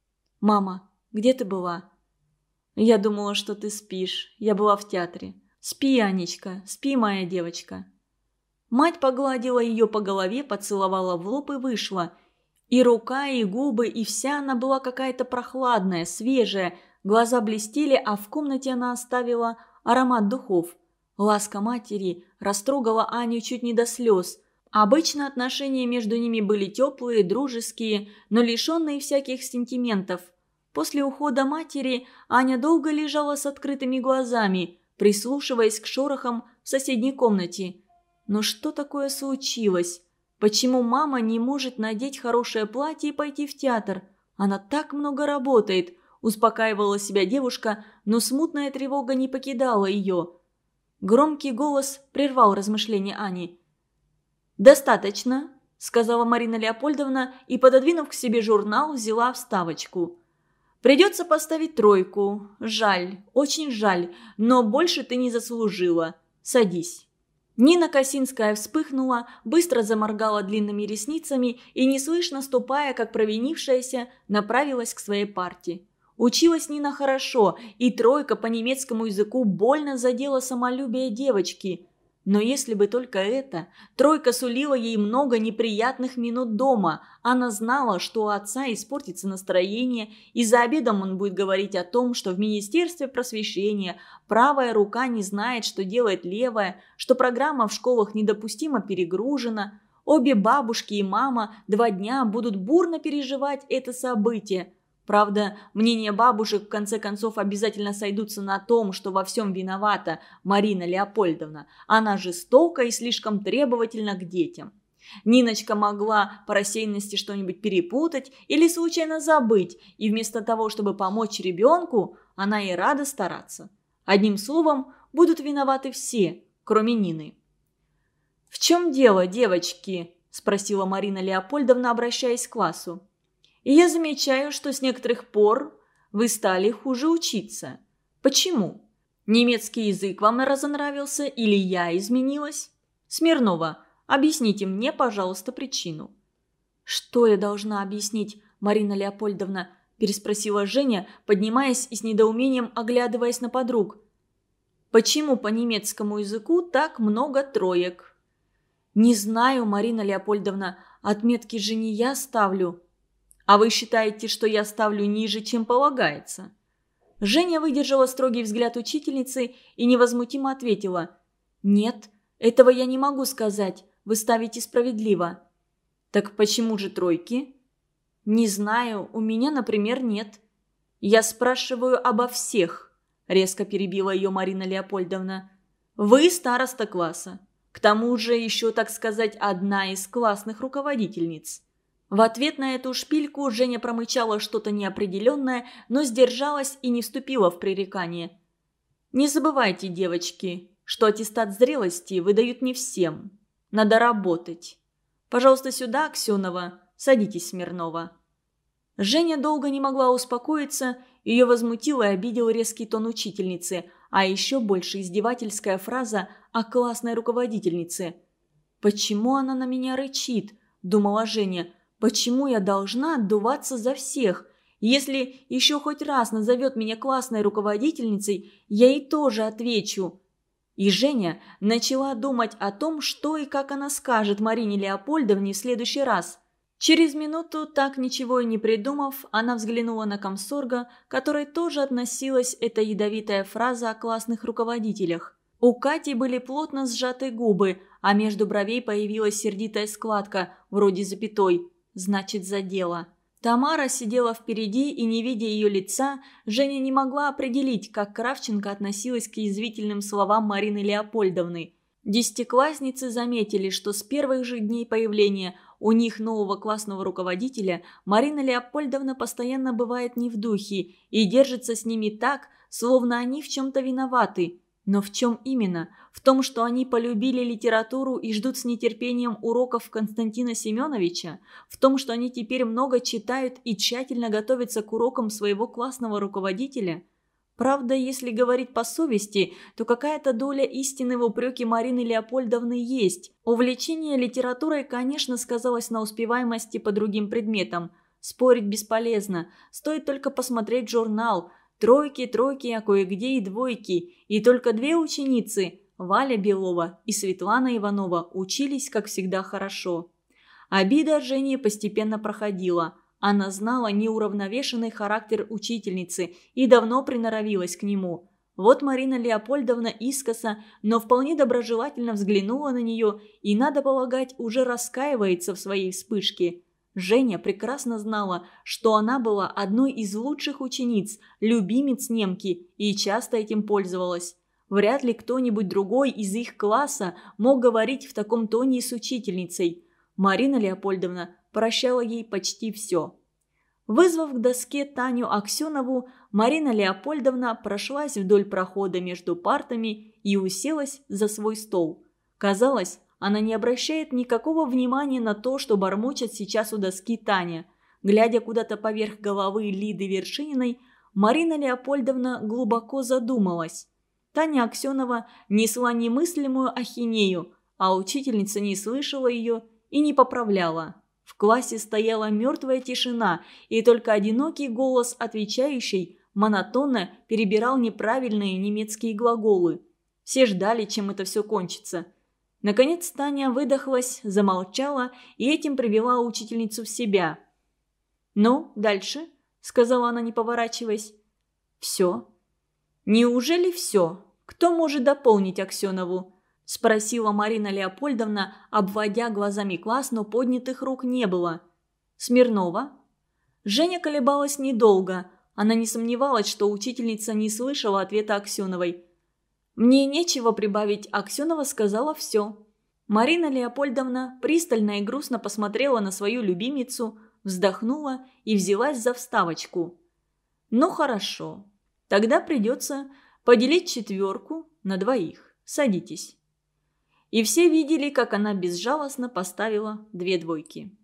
«Мама, где ты была?» «Я думала, что ты спишь. Я была в театре. Спи, Анечка, спи, моя девочка». Мать погладила ее по голове, поцеловала в лоб и вышла. И рука, и губы, и вся она была какая-то прохладная, свежая. Глаза блестели, а в комнате она оставила аромат духов. Ласка матери растрогала Аню чуть не до слез. Обычно отношения между ними были теплые, дружеские, но лишенные всяких сентиментов. После ухода матери Аня долго лежала с открытыми глазами, прислушиваясь к шорохам в соседней комнате. Но что такое случилось? Почему мама не может надеть хорошее платье и пойти в театр? Она так много работает, успокаивала себя девушка, но смутная тревога не покидала ее. Громкий голос прервал размышления Ани. «Достаточно», – сказала Марина Леопольдовна и, пододвинув к себе журнал, взяла вставочку. «Придется поставить тройку. Жаль, очень жаль, но больше ты не заслужила. Садись». Нина Косинская вспыхнула, быстро заморгала длинными ресницами и, неслышно ступая, как провинившаяся, направилась к своей парте. Училась Нина хорошо, и тройка по немецкому языку больно задела самолюбие девочки. Но если бы только это, тройка сулила ей много неприятных минут дома. Она знала, что у отца испортится настроение, и за обедом он будет говорить о том, что в Министерстве просвещения правая рука не знает, что делает левая, что программа в школах недопустимо перегружена. Обе бабушки и мама два дня будут бурно переживать это событие. Правда, мнения бабушек в конце концов обязательно сойдутся на том, что во всем виновата Марина Леопольдовна. Она жестока и слишком требовательна к детям. Ниночка могла по рассеянности что-нибудь перепутать или случайно забыть, и вместо того, чтобы помочь ребенку, она и рада стараться. Одним словом, будут виноваты все, кроме Нины. «В чем дело, девочки?» – спросила Марина Леопольдовна, обращаясь к классу. «И я замечаю, что с некоторых пор Вы стали хуже учиться. Почему? Немецкий язык вам разонравился или я изменилась? Смирнова, объясните мне, пожалуйста, причину». «Что я должна объяснить, Марина Леопольдовна?» – переспросила Женя, поднимаясь и с недоумением оглядываясь на подруг. «Почему по немецкому языку так много троек?» «Не знаю, Марина Леопольдовна, отметки же не я ставлю». «А вы считаете, что я ставлю ниже, чем полагается?» Женя выдержала строгий взгляд учительницы и невозмутимо ответила: «Нет, этого я не могу сказать, вы ставите справедливо». «Так почему же тройки?» «Не знаю, у меня, например, нет». «Я спрашиваю обо всех», – резко перебила ее Марина Леопольдовна. «Вы староста класса. К тому же еще, так сказать, одна из классных руководительниц». В ответ на эту шпильку Женя промычала что-то неопределенное, но сдержалась и не вступила в пререкание. «Не забывайте, девочки, что аттестат зрелости выдают не всем. Надо работать. Пожалуйста, сюда, Аксенова. Садитесь, Смирнова». Женя долго не могла успокоиться, ее возмутил и обидел резкий тон учительницы, а еще больше издевательская фраза о классной руководительнице. «Почему она на меня рычит?» – думала Женя. «Почему я должна отдуваться за всех? Если еще хоть раз назовет меня классной руководительницей, я ей тоже отвечу». И Женя начала думать о том, что и как она скажет Марине Леопольдовне в следующий раз. Через минуту, так ничего и не придумав, она взглянула на комсорга, к которой тоже относилась эта ядовитая фраза о классных руководителях. У Кати были плотно сжаты губы, а между бровей появилась сердитая складка, вроде запятой. Значит, за дело. Тамара сидела впереди, и, не видя ее лица, Женя не могла определить, как Кравченко относилась к язвительным словам Марины Леопольдовны. Десятиклассницы заметили, что с первых же дней появления у них нового классного руководителя Марина Леопольдовна постоянно бывает не в духе и держится с ними так, словно они в чем-то виноваты. Но в чем именно? В том, что они полюбили литературу и ждут с нетерпением уроков Константина Семеновича? В том, что они теперь много читают и тщательно готовятся к урокам своего классного руководителя? Правда, если говорить по совести, то какая-то доля истины в упреке Марины Леопольдовны есть. Увлечение литературой, конечно, сказалось на успеваемости по другим предметам. Спорить бесполезно, стоит только посмотреть журнал. Тройки, тройки, а кое-где и двойки. И только две ученицы, Валя Белова и Светлана Иванова, учились, как всегда, хорошо. Обида Жени постепенно проходила. Она знала неуравновешенный характер учительницы и давно приноровилась к нему. Вот Марина Леопольдовна искоса, но вполне доброжелательно взглянула на нее и, надо полагать, уже раскаивается в своей вспышке. Женя прекрасно знала, что она была одной из лучших учениц, любимец немки, и часто этим пользовалась. Вряд ли кто-нибудь другой из их класса мог говорить в таком тоне с учительницей. Марина Леопольдовна прощала ей почти все. Вызвав к доске Таню Аксенову, Марина Леопольдовна прошлась вдоль прохода между партами и уселась за свой стол. Казалось, она не обращает никакого внимания на то, что бормочет сейчас у доски Таня. Глядя куда-то поверх головы Лиды Вершининой, Марина Леопольдовна глубоко задумалась. Таня Аксенова несла немыслимую ахинею, а учительница не слышала ее и не поправляла. В классе стояла мертвая тишина, и только одинокий голос отвечающей монотонно перебирал неправильные немецкие глаголы. Все ждали, чем это все кончится. Наконец Таня выдохлась, замолчала и этим привела учительницу в себя. «Ну, дальше?» – сказала она, не поворачиваясь. «Все». «Неужели все? Кто может дополнить Аксенову?» – спросила Марина Леопольдовна, обводя глазами класс, но поднятых рук не было. «Смирнова?» Женя колебалась недолго. Она не сомневалась, что учительница не слышала ответа Аксеновой. «Мне нечего прибавить, Аксенова сказала все». Марина Леопольдовна пристально и грустно посмотрела на свою любимицу, вздохнула и взялась за вставочку. «Ну хорошо, тогда придется поделить четверку на двоих. Садитесь». И все видели, как она безжалостно поставила две двойки.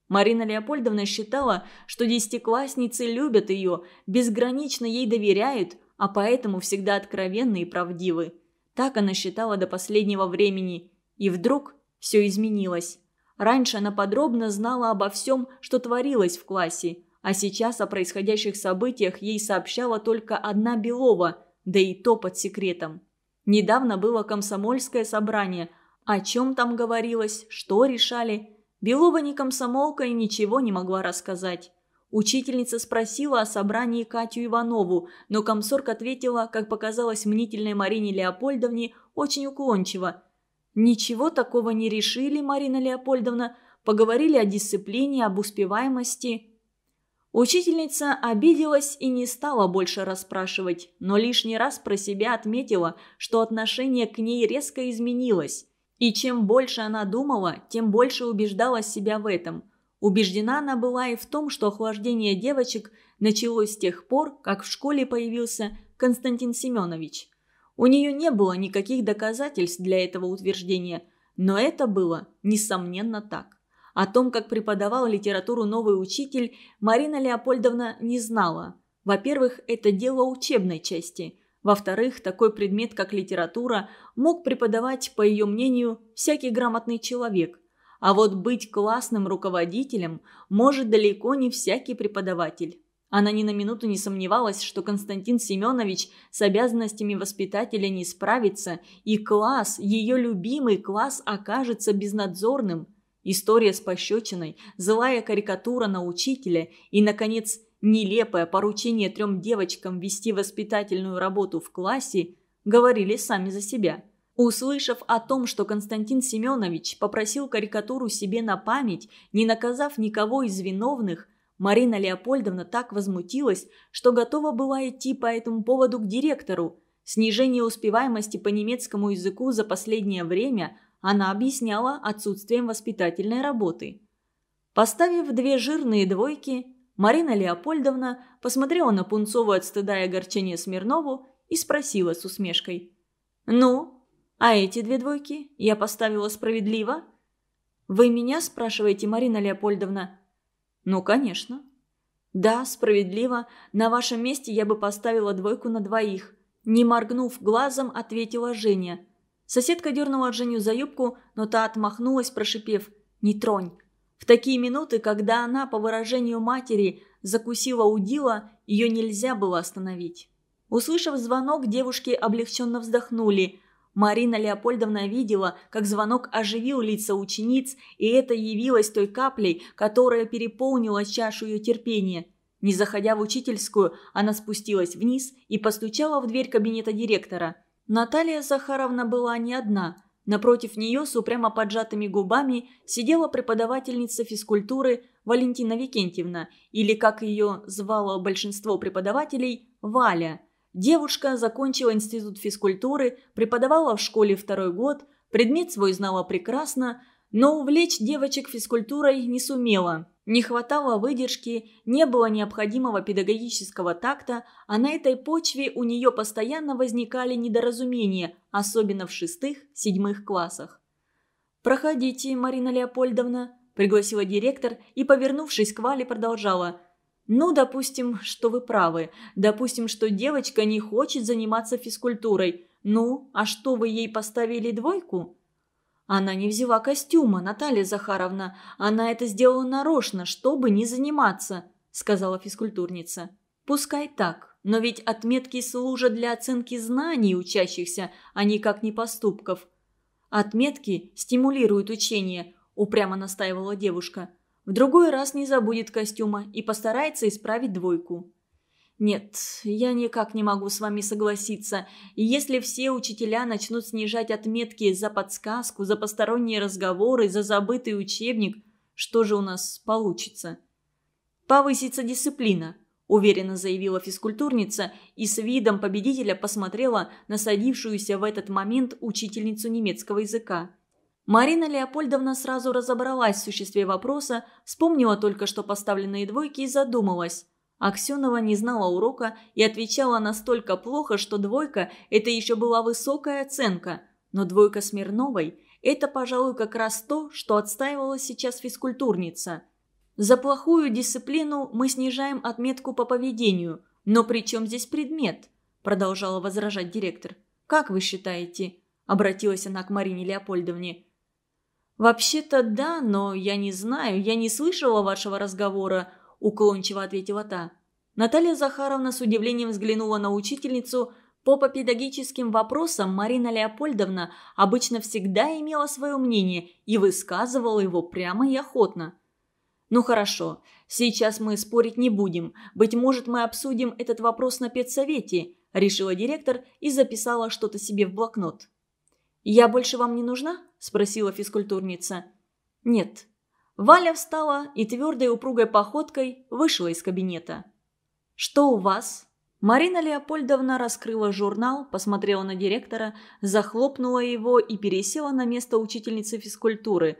Марина Леопольдовна считала, что десятиклассницы любят ее, безгранично ей доверяют, а поэтому всегда откровенны и правдивы. Так она считала до последнего времени. И вдруг все изменилось. Раньше она подробно знала обо всем, что творилось в классе, а сейчас о происходящих событиях ей сообщала только одна Белова, да и то под секретом. Недавно было комсомольское собрание. О чем там говорилось, что решали? Белова не комсомолка и ничего не могла рассказать. Учительница спросила о собрании Катю Иванову, но комсорг ответила, как показалось мнительной Марине Леопольдовне, очень уклончиво. «Ничего такого не решили, Марина Леопольдовна. Поговорили о дисциплине, об успеваемости». Учительница обиделась и не стала больше расспрашивать, но лишний раз про себя отметила, что отношение к ней резко изменилось. И чем больше она думала, тем больше убеждала себя в этом. Убеждена она была и в том, что охлаждение девочек началось с тех пор, как в школе появился Константин Семенович. У нее не было никаких доказательств для этого утверждения, но это было, несомненно, так. О том, как преподавал литературу новый учитель, Марина Леопольдовна не знала. Во-первых, это дело учебной части. Во-вторых, такой предмет, как литература, мог преподавать, по ее мнению, всякий грамотный человек. А вот быть классным руководителем может далеко не всякий преподаватель. Она ни на минуту не сомневалась, что Константин Семенович с обязанностями воспитателя не справится, и класс, ее любимый класс, окажется безнадзорным. История с пощечиной, злая карикатура на учителя и, наконец, нелепое поручение трем девочкам вести воспитательную работу в классе говорили сами за себя. Услышав о том, что Константин Семенович попросил карикатуру себе на память, не наказав никого из виновных, Марина Леопольдовна так возмутилась, что готова была идти по этому поводу к директору. Снижение успеваемости по немецкому языку за последнее время она объясняла отсутствием воспитательной работы. Поставив две жирные двойки, Марина Леопольдовна посмотрела на пунцовую от стыда и огорчения Смирнову и спросила с усмешкой: «Ну, а эти две двойки я поставила справедливо?» «Вы меня спрашиваете, Марина Леопольдовна?» «Ну, конечно». «Да, справедливо. На вашем месте я бы поставила двойку на двоих». Не моргнув глазом, ответила Женя. Соседка дернула Женю за юбку, но та отмахнулась, прошипев: «Не тронь». В такие минуты, когда она, по выражению матери, закусила удила, ее нельзя было остановить. Услышав звонок, девушки облегченно вздохнули. Марина Леопольдовна видела, как звонок оживил лица учениц, и это явилось той каплей, которая переполнила чашу ее терпения. Не заходя в учительскую, она спустилась вниз и постучала в дверь кабинета директора. Наталья Захаровна была не одна. Напротив нее с упрямо поджатыми губами сидела преподавательница физкультуры Валентина Викентьевна, или, как ее звало большинство преподавателей, Валя. Девушка закончила институт физкультуры, преподавала в школе второй год, предмет свой знала прекрасно, но увлечь девочек физкультурой не сумела. Не хватало выдержки, не было необходимого педагогического такта, а на этой почве у нее постоянно возникали недоразумения, особенно в шестых-седьмых классах. «Проходите, Марина Леопольдовна», – пригласила директор и, повернувшись к Вале, продолжала: «Ну, допустим, что вы правы. Допустим, что девочка не хочет заниматься физкультурой. Ну, а что, вы ей поставили двойку?» «Она не взяла костюма, Наталья Захаровна. Она это сделала нарочно, чтобы не заниматься», – сказала физкультурница. «Пускай так, но ведь отметки служат для оценки знаний учащихся, а никак не поступков». «Отметки стимулируют учение», – упрямо настаивала девушка. «В другой раз не забудет костюма и постарается исправить двойку». «Нет, я никак не могу с вами согласиться. И если все учителя начнут снижать отметки за подсказку, за посторонние разговоры, за забытый учебник, что же у нас получится?» «Повысится дисциплина», – уверенно заявила физкультурница и с видом победителя посмотрела на садившуюся в этот момент учительницу немецкого языка. Марина Леопольдовна сразу разобралась в существе вопроса, вспомнила только что поставленные двойки и задумалась. Аксенова не знала урока и отвечала настолько плохо, что двойка – это еще была высокая оценка. Но двойка Смирновой – это, пожалуй, как раз то, что отстаивала сейчас физкультурница. За плохую дисциплину мы снижаем отметку по поведению. Но при чем здесь предмет? Продолжала возражать директор. Как вы считаете? Обратилась она к Марине Леопольдовне. «Вообще-то да, но я не знаю, я не слышала вашего разговора», – уклончиво ответила та. Наталья Захаровна с удивлением взглянула на учительницу. По педагогическим вопросам Марина Леопольдовна обычно всегда имела свое мнение и высказывала его прямо и охотно. «Ну хорошо, сейчас мы спорить не будем. Быть может, мы обсудим этот вопрос на педсовете», – решила директор и записала что-то себе в блокнот. «Я больше вам не нужна?» – спросила физкультурница. «Нет». Валя встала и твердой упругой походкой вышла из кабинета. «Что у вас?» Марина Леопольдовна раскрыла журнал, посмотрела на директора, захлопнула его и пересела на место учительницы физкультуры.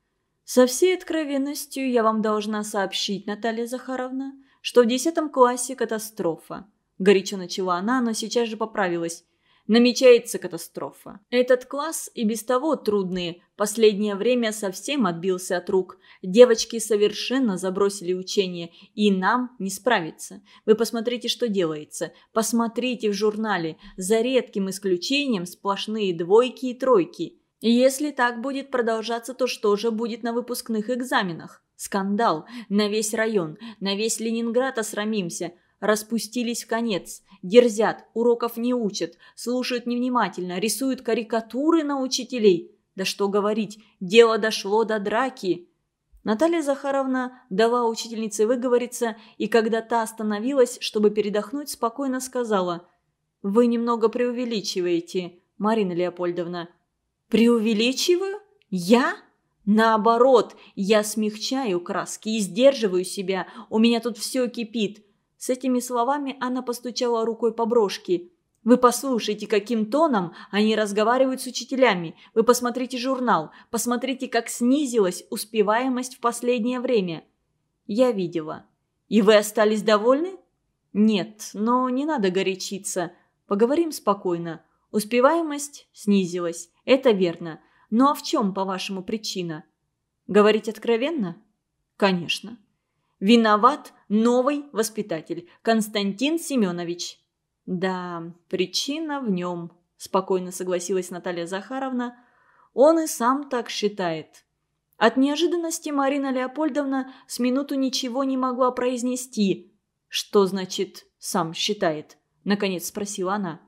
«Со всей откровенностью я вам должна сообщить, Наталья Захаровна, что в десятом классе катастрофа». Горячо начала она, но сейчас же поправилась. Намечается катастрофа. Этот класс и без того трудный, последнее время совсем отбился от рук. Девочки совершенно забросили учение, и нам не справиться. Вы посмотрите, что делается. Посмотрите в журнале. За редким исключением сплошные двойки и тройки. И если так будет продолжаться, то что же будет на выпускных экзаменах? Скандал. На весь район, на весь Ленинград осрамимся. Распустились в конец, дерзят, уроков не учат, слушают невнимательно, рисуют карикатуры на учителей. Да что говорить, дело дошло до драки. Наталья Захаровна дала учительнице выговориться, и когда та остановилась, чтобы передохнуть, спокойно сказала: «Вы немного преувеличиваете, Марина Леопольдовна». «Преувеличиваю? Я?» «Наоборот, я смягчаю краски и сдерживаю себя, у меня тут все кипит». С этими словами она постучала рукой по брошке. «Вы послушайте, каким тоном они разговаривают с учителями. Вы посмотрите журнал. Посмотрите, как снизилась успеваемость в последнее время». «Я видела». «И вы остались довольны?» «Нет, но не надо горячиться. Поговорим спокойно. Успеваемость снизилась. Это верно. Ну а в чем, по-вашему, причина?» «Говорить откровенно?» «Конечно». «Виноват новый воспитатель, Константин Семенович». «Да, причина в нем», – спокойно согласилась Наталья Захаровна. «Он и сам так считает». От неожиданности Марина Леопольдовна с минуту ничего не могла произнести. «Что значит «сам считает»?» – наконец спросила она.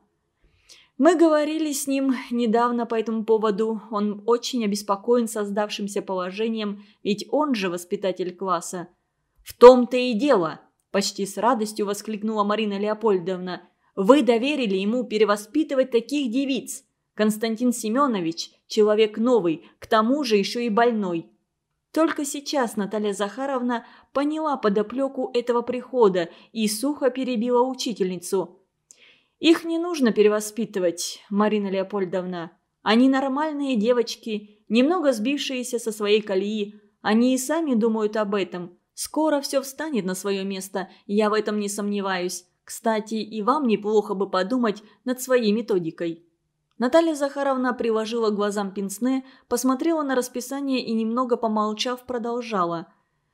«Мы говорили с ним недавно по этому поводу. Он очень обеспокоен создавшимся положением, ведь он же воспитатель класса». «В том-то и дело!» – почти с радостью воскликнула Марина Леопольдовна. «Вы доверили ему перевоспитывать таких девиц. Константин Семенович – человек новый, к тому же еще и больной». Только сейчас Наталья Захаровна поняла подоплеку этого прихода и сухо перебила учительницу. «Их не нужно перевоспитывать, Марина Леопольдовна. Они нормальные девочки, немного сбившиеся со своей колеи. Они и сами думают об этом. Скоро все встанет на свое место, я в этом не сомневаюсь. Кстати, и вам неплохо бы подумать над своей методикой». Наталья Захаровна приложила к глазам пенсне, посмотрела на расписание и, немного помолчав, продолжала.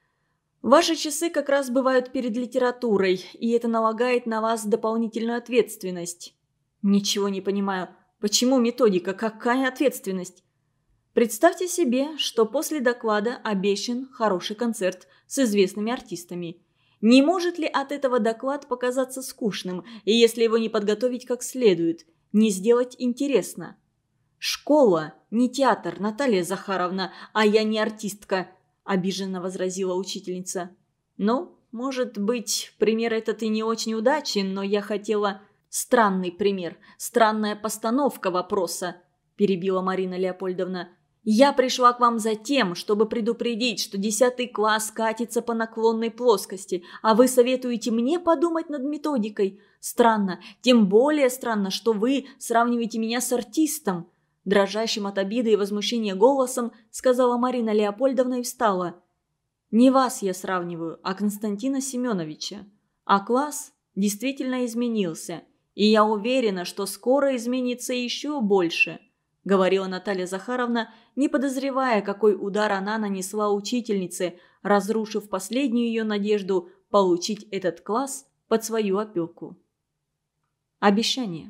«Ваши часы как раз бывают перед литературой, и это налагает на вас дополнительную ответственность». «Ничего не понимаю. Почему методика? Какая ответственность?» Представьте себе, что после доклада обещан хороший концерт с известными артистами. Не может ли от этого доклад показаться скучным, и если его не подготовить как следует, не сделать интересно? «Школа, не театр, Наталья Захаровна, а я не артистка», – обиженно возразила учительница. «Ну, может быть, пример этот и не очень удачен, но я хотела...» «Странный пример, странная постановка вопроса», – перебила Марина Леопольдовна. «Я пришла к вам за тем, чтобы предупредить, что десятый класс катится по наклонной плоскости, а вы советуете мне подумать над методикой. Странно, тем более странно, что вы сравниваете меня с артистом», – дрожащим от обиды и возмущения голосом сказала Марина Леопольдовна и встала. «Не вас я сравниваю, а Константина Семеновича. А класс действительно изменился, и я уверена, что скоро изменится еще больше», – говорила Наталья Захаровна, не подозревая, какой удар она нанесла учительнице, разрушив последнюю ее надежду получить этот класс под свою опеку. Обещание.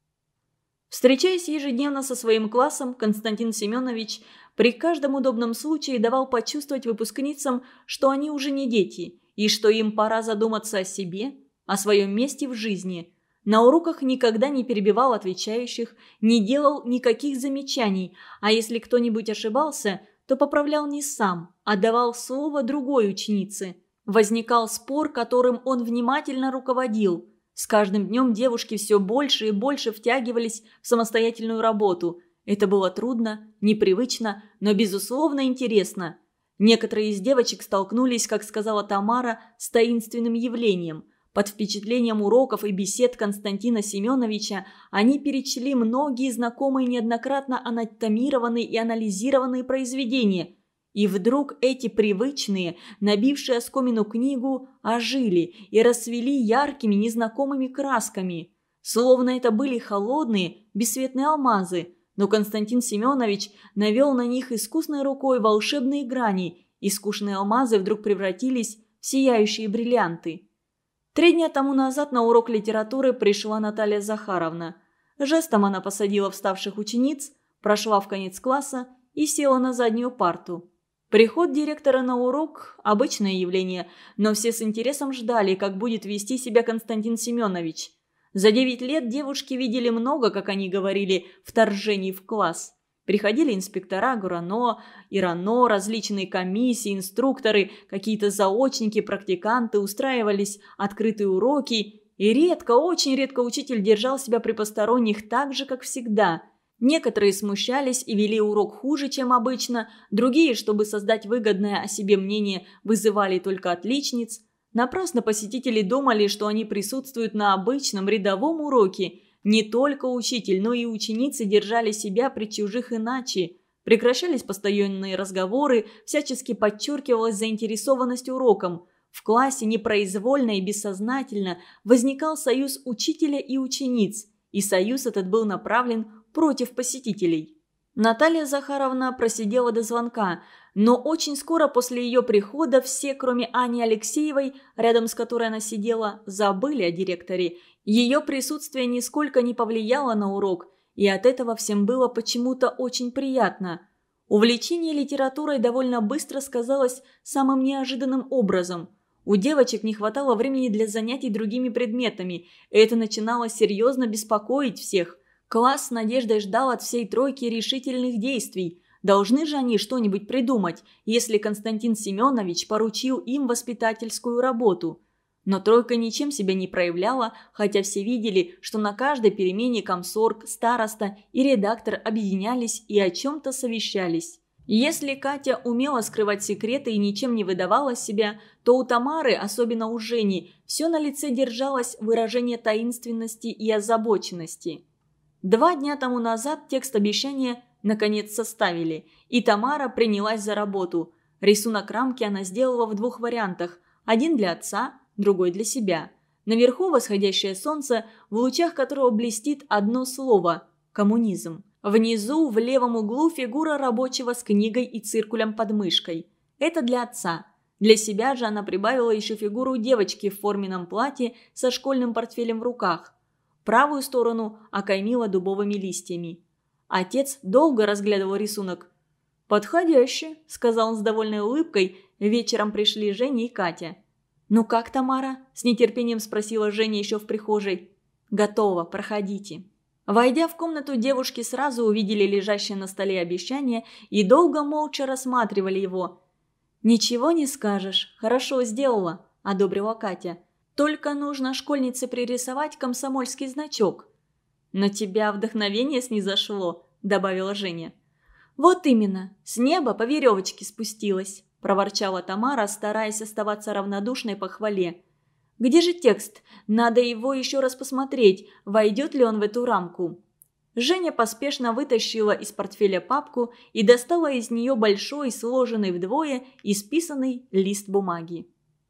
Встречаясь ежедневно со своим классом, Константин Семенович при каждом удобном случае давал почувствовать выпускницам, что они уже не дети, и что им пора задуматься о себе, о своем месте в жизни. На уроках никогда не перебивал отвечающих, не делал никаких замечаний, а если кто-нибудь ошибался, то поправлял не сам, а давал слово другой ученице. Возникал спор, которым он внимательно руководил. С каждым днем девушки все больше и больше втягивались в самостоятельную работу. Это было трудно, непривычно, но безусловно интересно. Некоторые из девочек столкнулись, как сказала Тамара, с таинственным явлением. Под впечатлением уроков и бесед Константина Семеновича они перечли многие знакомые неоднократно анатомированные и анализированные произведения. И вдруг эти привычные, набившие оскомину книгу, ожили и расцвели яркими незнакомыми красками. Словно это были холодные, бесцветные алмазы, но Константин Семенович навел на них искусной рукой волшебные грани, и скучные алмазы вдруг превратились в сияющие бриллианты. Три дня тому назад на урок литературы пришла Наталья Захаровна. Жестом она посадила вставших учениц, прошла в конец класса и села на заднюю парту. Приход директора на урок – обычное явление, но все с интересом ждали, как будет вести себя Константин Семенович. За девять лет девушки видели много, как они говорили, вторжений в класс. Приходили инспектора ГУРАНО, ИРАНО, различные комиссии, инструкторы, какие-то заочники, практиканты, устраивались открытые уроки. И редко, очень редко учитель держал себя при посторонних так же, как всегда. Некоторые смущались и вели урок хуже, чем обычно, другие, чтобы создать выгодное о себе мнение, вызывали только отличниц. Напрасно посетители думали, что они присутствуют на обычном рядовом уроке. Не только учитель, но и ученицы держали себя при чужих иначе. Прекращались постоянные разговоры, всячески подчеркивалась заинтересованность уроком. В классе непроизвольно и бессознательно возникал союз учителя и учениц, и союз этот был направлен против посетителей. Наталья Захаровна просидела до звонка, но очень скоро после ее прихода все, кроме Ани Алексеевой, рядом с которой она сидела, забыли о директоре. Ее присутствие нисколько не повлияло на урок, и от этого всем было почему-то очень приятно. Увлечение литературой довольно быстро сказалось самым неожиданным образом. У девочек не хватало времени для занятий другими предметами, и это начинало серьезно беспокоить всех. Класс с надеждой ждал от всей тройки решительных действий. Должны же они что-нибудь придумать, если Константин Семенович поручил им воспитательскую работу. Но тройка ничем себя не проявляла, хотя все видели, что на каждой перемене комсорг, староста и редактор объединялись и о чем-то совещались. Если Катя умела скрывать секреты и ничем не выдавала себя, то у Тамары, особенно у Жени, все на лице держалось выражение таинственности и озабоченности. Два дня тому назад текст обещания наконец составили, и Тамара принялась за работу. Рисунок рамки она сделала в двух вариантах, один для отца, другой для себя. Наверху восходящее солнце, в лучах которого блестит одно слово – коммунизм. Внизу, в левом углу, фигура рабочего с книгой и циркулем под мышкой. Это для отца. Для себя же она прибавила еще фигуру девочки в форменном платье со школьным портфелем в руках. Правую сторону окаймила дубовыми листьями. Отец долго разглядывал рисунок. «Подходяще», – сказал он с довольной улыбкой. Вечером пришли Женя и Катя. «Ну как, Тамара?» – с нетерпением спросила Женя еще в прихожей. «Готово, проходите». Войдя в комнату, девушки сразу увидели лежащее на столе обещание и долго молча рассматривали его. «Ничего не скажешь, хорошо сделала», – одобрила Катя. «Только нужно школьнице пририсовать комсомольский значок». «На тебя вдохновение снизошло», – добавила Женя. «Вот именно, с неба по веревочке спустилась», – проворчала Тамара, стараясь оставаться равнодушной по хвале. «Где же текст? Надо его еще раз посмотреть, войдет ли он в эту рамку». Женя поспешно вытащила из портфеля папку и достала из нее большой, сложенный вдвое, исписанный лист бумаги.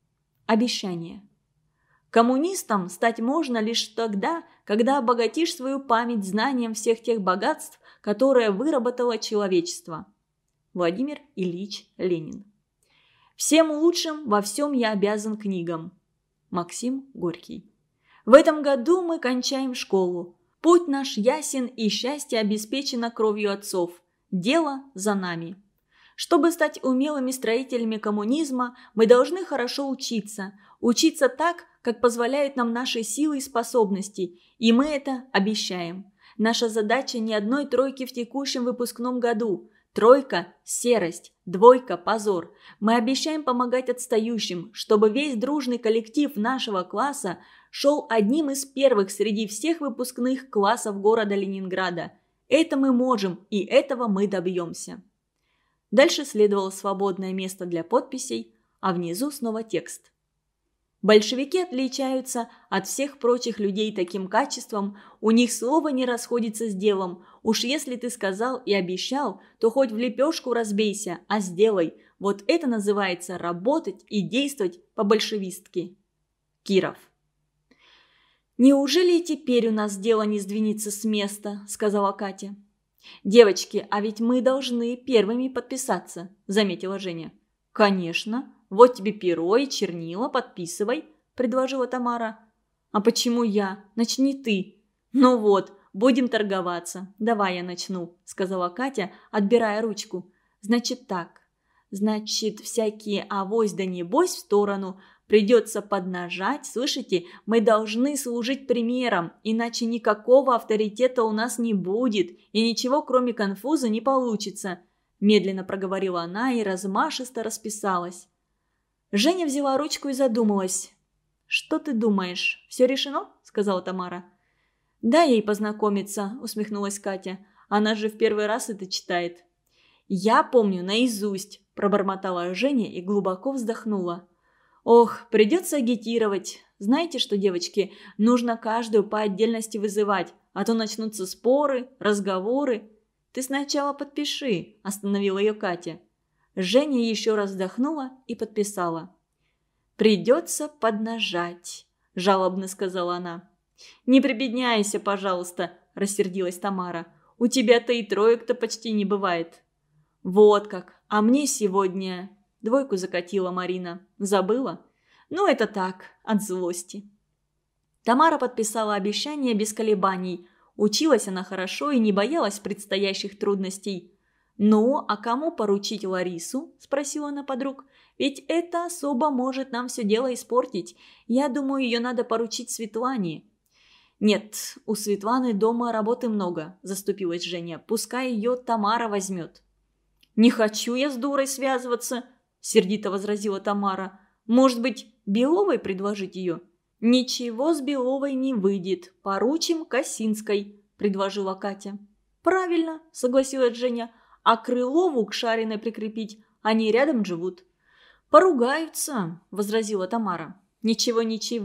Обещание. Коммунистом стать можно лишь тогда, когда обогатишь свою память знанием всех тех богатств, которые выработало человечество. Владимир Ильич Ленин. Всем лучшим во всем я обязан книгам. Максим Горький. В этом году мы кончаем школу. Путь наш ясен и счастье обеспечено кровью отцов. Дело за нами. Чтобы стать умелыми строителями коммунизма, мы должны хорошо учиться. Учиться так, как позволяют нам наши силы и способности. И мы это обещаем. Наша задача не одной тройки в текущем выпускном году. Тройка – серость, двойка – позор. Мы обещаем помогать отстающим, чтобы весь дружный коллектив нашего класса шел одним из первых среди всех выпускных классов города Ленинграда. Это мы можем, и этого мы добьемся. Дальше следовало свободное место для подписей, а внизу снова текст. Большевики отличаются от всех прочих людей таким качеством, у них слово не расходится с делом. Уж если ты сказал и обещал, то хоть в лепешку разбейся, а сделай. Вот это называется работать и действовать по-большевистски. Киров. «Неужели и теперь у нас дело не сдвинется с места?» – сказала Катя. «Девочки, а ведь мы должны первыми подписаться», – заметила Женя. «Конечно. Вот тебе перо и чернила, подписывай», – предложила Тамара. «А почему я? Начни ты». «Ну вот, будем торговаться. Давай я начну», – сказала Катя, отбирая ручку. «Значит так. Значит, всякие авось да небось в сторону. Придется поднажать. Слышите, мы должны служить примером, иначе никакого авторитета у нас не будет, и ничего кроме конфуза не получится», – медленно проговорила она и размашисто расписалась. Женя взяла ручку и задумалась. «Что ты думаешь? Все решено?» – сказала Тамара. «Дай ей познакомиться», – усмехнулась Катя. «Она же в первый раз это читает». «Я помню наизусть», – пробормотала Женя и глубоко вздохнула. «Ох, придется агитировать. Знаете что, девочки, нужно каждую по отдельности вызывать, а то начнутся споры, разговоры». «Ты сначала подпиши», – остановила ее Катя. Женя еще раз вздохнула и подписала. «Придется поднажать», – жалобно сказала она. «Не прибедняйся, пожалуйста», – рассердилась Тамара. «У тебя-то и троек-то почти не бывает». «Вот как, а мне сегодня...» Двойку закатила Марина. «Забыла?» «Ну, это так, от злости». Тамара подписала обещание без колебаний. Училась она хорошо и не боялась предстоящих трудностей. «Ну, а кому поручить Ларису?» – спросила она подруг. «Ведь это особо может нам все дело испортить. Я думаю, ее надо поручить Светлане». «Нет, у Светланы дома работы много», – заступилась Женя. «Пускай ее Тамара возьмет». «Не хочу я с дурой связываться», – сердито возразила Тамара. «Может быть, Беловой предложить ее?» «Ничего с Беловой не выйдет. Поручим Косинской», – предложила Катя. «Правильно», – согласилась Женя. «А Крылову к Шариной прикрепить, они рядом живут». «Поругаются», – возразила Тамара. «Ничего-ничего.